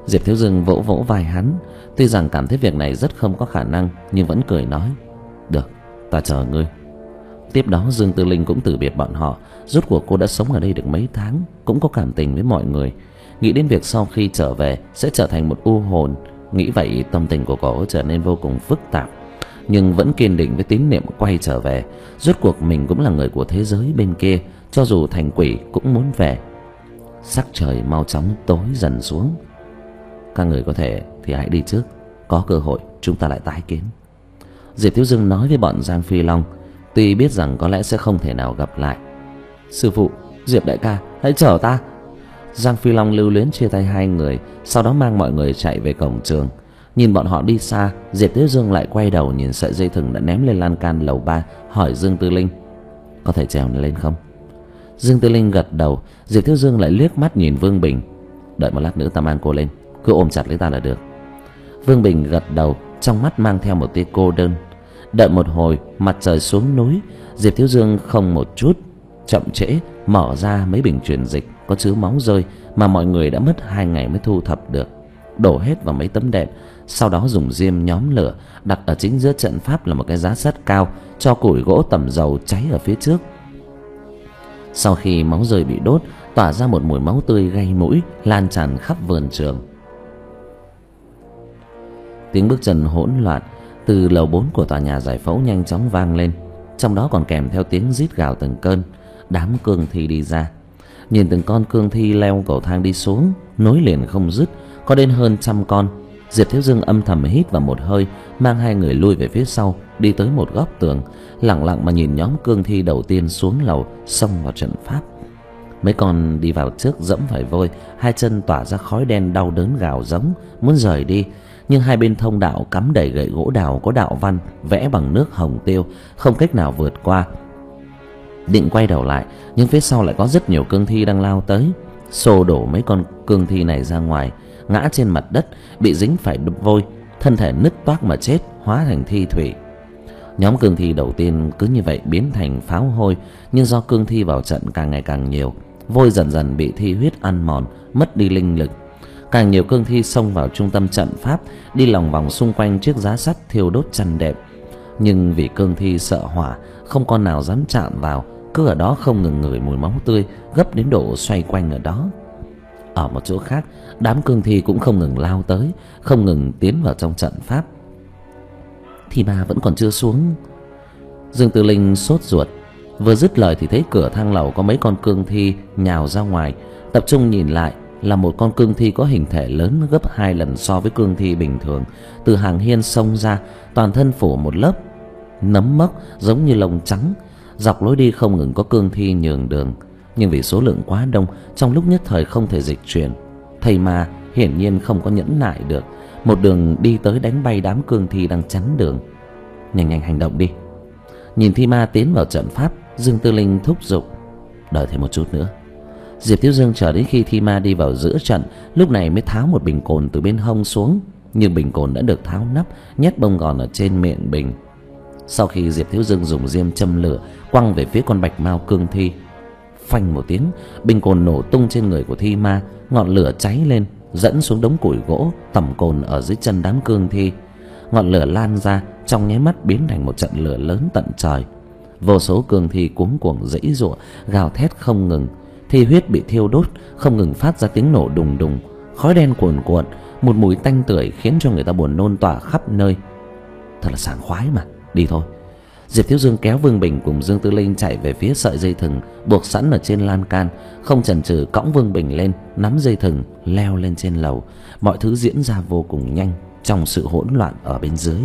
Diệp Thiếu Dương vỗ vỗ vai hắn, tuy rằng cảm thấy việc này rất không có khả năng, nhưng vẫn cười nói: "Được, ta chờ ngươi." Tiếp đó Dương Tư Linh cũng từ biệt bọn họ. Rốt cuộc cô đã sống ở đây được mấy tháng, cũng có cảm tình với mọi người. Nghĩ đến việc sau khi trở về sẽ trở thành một u hồn, nghĩ vậy tâm tình của cô trở nên vô cùng phức tạp, nhưng vẫn kiên định với tín niệm quay trở về. Rốt cuộc mình cũng là người của thế giới bên kia, cho dù thành quỷ cũng muốn về. Sắc trời mau chóng tối dần xuống. Các người có thể thì hãy đi trước, có cơ hội chúng ta lại tái kiến. Diệp Thiếu Dương nói với bọn Giang Phi Long, tuy biết rằng có lẽ sẽ không thể nào gặp lại. Sư phụ, Diệp đại ca, hãy chở ta. Giang Phi Long lưu luyến chia tay hai người, sau đó mang mọi người chạy về cổng trường. Nhìn bọn họ đi xa, Diệp Thiếu Dương lại quay đầu nhìn sợi dây thừng đã ném lên lan can lầu ba, hỏi Dương Tư Linh: "Có thể trèo lên không?" Dương Tư Linh gật đầu. Diệp Thiếu Dương lại liếc mắt nhìn Vương Bình: "Đợi một lát nữa ta mang cô lên, cứ ôm chặt lấy ta là được." Vương Bình gật đầu, trong mắt mang theo một tia cô đơn. Đợi một hồi, mặt trời xuống núi. Diệp Thiếu Dương không một chút chậm trễ mở ra mấy bình truyền dịch có chứa máu rơi mà mọi người đã mất hai ngày mới thu thập được, đổ hết vào mấy tấm đệm. Sau đó dùng diêm nhóm lửa, đặt ở chính giữa trận pháp là một cái giá sắt cao, cho củi gỗ tẩm dầu cháy ở phía trước. Sau khi máu rơi bị đốt, tỏa ra một mùi máu tươi gây mũi, lan tràn khắp vườn trường. Tiếng bước chân hỗn loạn từ lầu bốn của tòa nhà giải phẫu nhanh chóng vang lên, trong đó còn kèm theo tiếng rít gào từng cơn. Đám cương thi đi ra. Nhìn từng con cương thi leo cầu thang đi xuống, nối liền không dứt, có đến hơn trăm con. Diệp Thiếu Dương âm thầm hít vào một hơi, mang hai người lui về phía sau, đi tới một góc tường, lặng lặng mà nhìn nhóm cương thi đầu tiên xuống lầu, xông vào trận pháp. Mấy con đi vào trước dẫm phải vôi, hai chân tỏa ra khói đen đau đớn gào giống, muốn rời đi. Nhưng hai bên thông đạo cắm đầy gậy gỗ đào có đạo văn vẽ bằng nước hồng tiêu, không cách nào vượt qua. Định quay đầu lại, nhưng phía sau lại có rất nhiều cương thi đang lao tới, xô đổ mấy con cương thi này ra ngoài, ngã trên mặt đất, bị dính phải đục vôi, thân thể nứt toác mà chết, hóa thành thi thủy. Nhóm cương thi đầu tiên cứ như vậy biến thành pháo hôi, nhưng do cương thi vào trận càng ngày càng nhiều, vôi dần dần bị thi huyết ăn mòn, mất đi linh lực. Càng nhiều cương thi xông vào trung tâm trận pháp, đi lòng vòng xung quanh chiếc giá sắt thiêu đốt chăn đệm. Nhưng vì cương thi sợ hỏa, không con nào dám chạm vào, cứ ở đó không ngừng ngửi mùi máu tươi, gấp đến độ xoay quanh ở đó. Ở một chỗ khác, đám cương thi cũng không ngừng lao tới, không ngừng tiến vào trong trận pháp. Thì ma vẫn còn chưa xuống. Dương Tư Linh sốt ruột, vừa dứt lời thì thấy cửa thang lầu có mấy con cương thi nhào ra ngoài. Tập trung nhìn lại là một con cương thi có hình thể lớn gấp hai lần so với cương thi bình thường, từ hàng hiên xông ra, toàn thân phủ một lớp nấm mốc giống như lông trắng. Dọc lối đi không ngừng có cương thi nhường đường, nhưng vì số lượng quá đông, trong lúc nhất thời không thể dịch chuyển. Thầy ma hiển nhiên không có nhẫn nại được, một đường đi tới đánh bay đám cương thi đang chắn đường. Nhanh nhanh hành động đi. Nhìn thi ma tiến vào trận pháp, Dương Tư Linh thúc giục: "Đợi thêm một chút nữa." Diệp Thiếu Dương chờ đến khi thi ma đi vào giữa trận, lúc này mới tháo một bình cồn từ bên hông xuống, nhưng bình cồn đã được tháo nắp, nhét bông gòn ở trên miệng bình. Sau khi Diệp Thiếu Dương dùng diêm châm lửa quăng về phía con bạch mao cương thi, phanh một tiếng, bình cồn nổ tung trên người của thi ma, ngọn lửa cháy lên, dẫn xuống đống củi gỗ tẩm cồn ở dưới chân đám cương thi. Ngọn lửa lan ra, trong nháy mắt biến thành một trận lửa lớn tận trời. Vô số cương thi cuống cuồng giãy giụa, gào thét không ngừng. Thi huyết bị thiêu đốt, không ngừng phát ra tiếng nổ đùng đùng, khói đen cuồn cuộn, một mùi tanh tưởi khiến cho người ta buồn nôn tỏa khắp nơi. Thật là sảng khoái mà, đi thôi. Diệp Thiếu Dương kéo Vương Bình cùng Dương Tư Linh chạy về phía sợi dây thừng buộc sẵn ở trên lan can, không chần chừ cõng Vương Bình lên, nắm dây thừng leo lên trên lầu. Mọi thứ diễn ra vô cùng nhanh trong sự hỗn loạn ở bên dưới.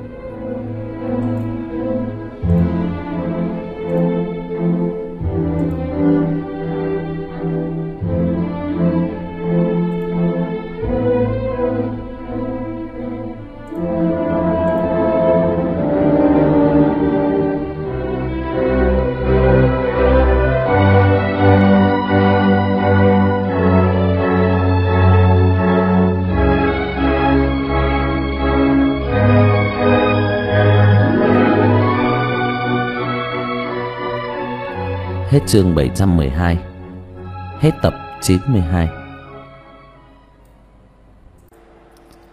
Hết chương bảy trăm mười hai. Hết tập chín mươi hai.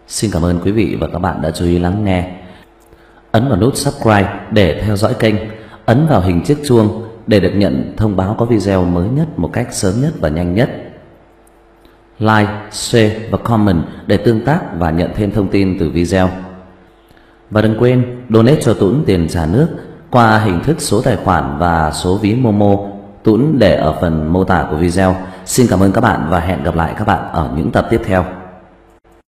Xin cảm ơn quý vị và các bạn đã chú ý lắng nghe. Ấn vào nút subscribe để theo dõi kênh, ấn vào hình chiếc chuông để được nhận thông báo có video mới nhất một cách sớm nhất và nhanh nhất. Like, share và comment để tương tác và nhận thêm thông tin từ video. Và đừng quên donate cho Tuấn tiền trả nước qua hình thức số tài khoản và số ví Momo, Tuấn để ở phần mô tả của video. Xin cảm ơn các bạn và hẹn gặp lại các bạn ở những tập tiếp theo.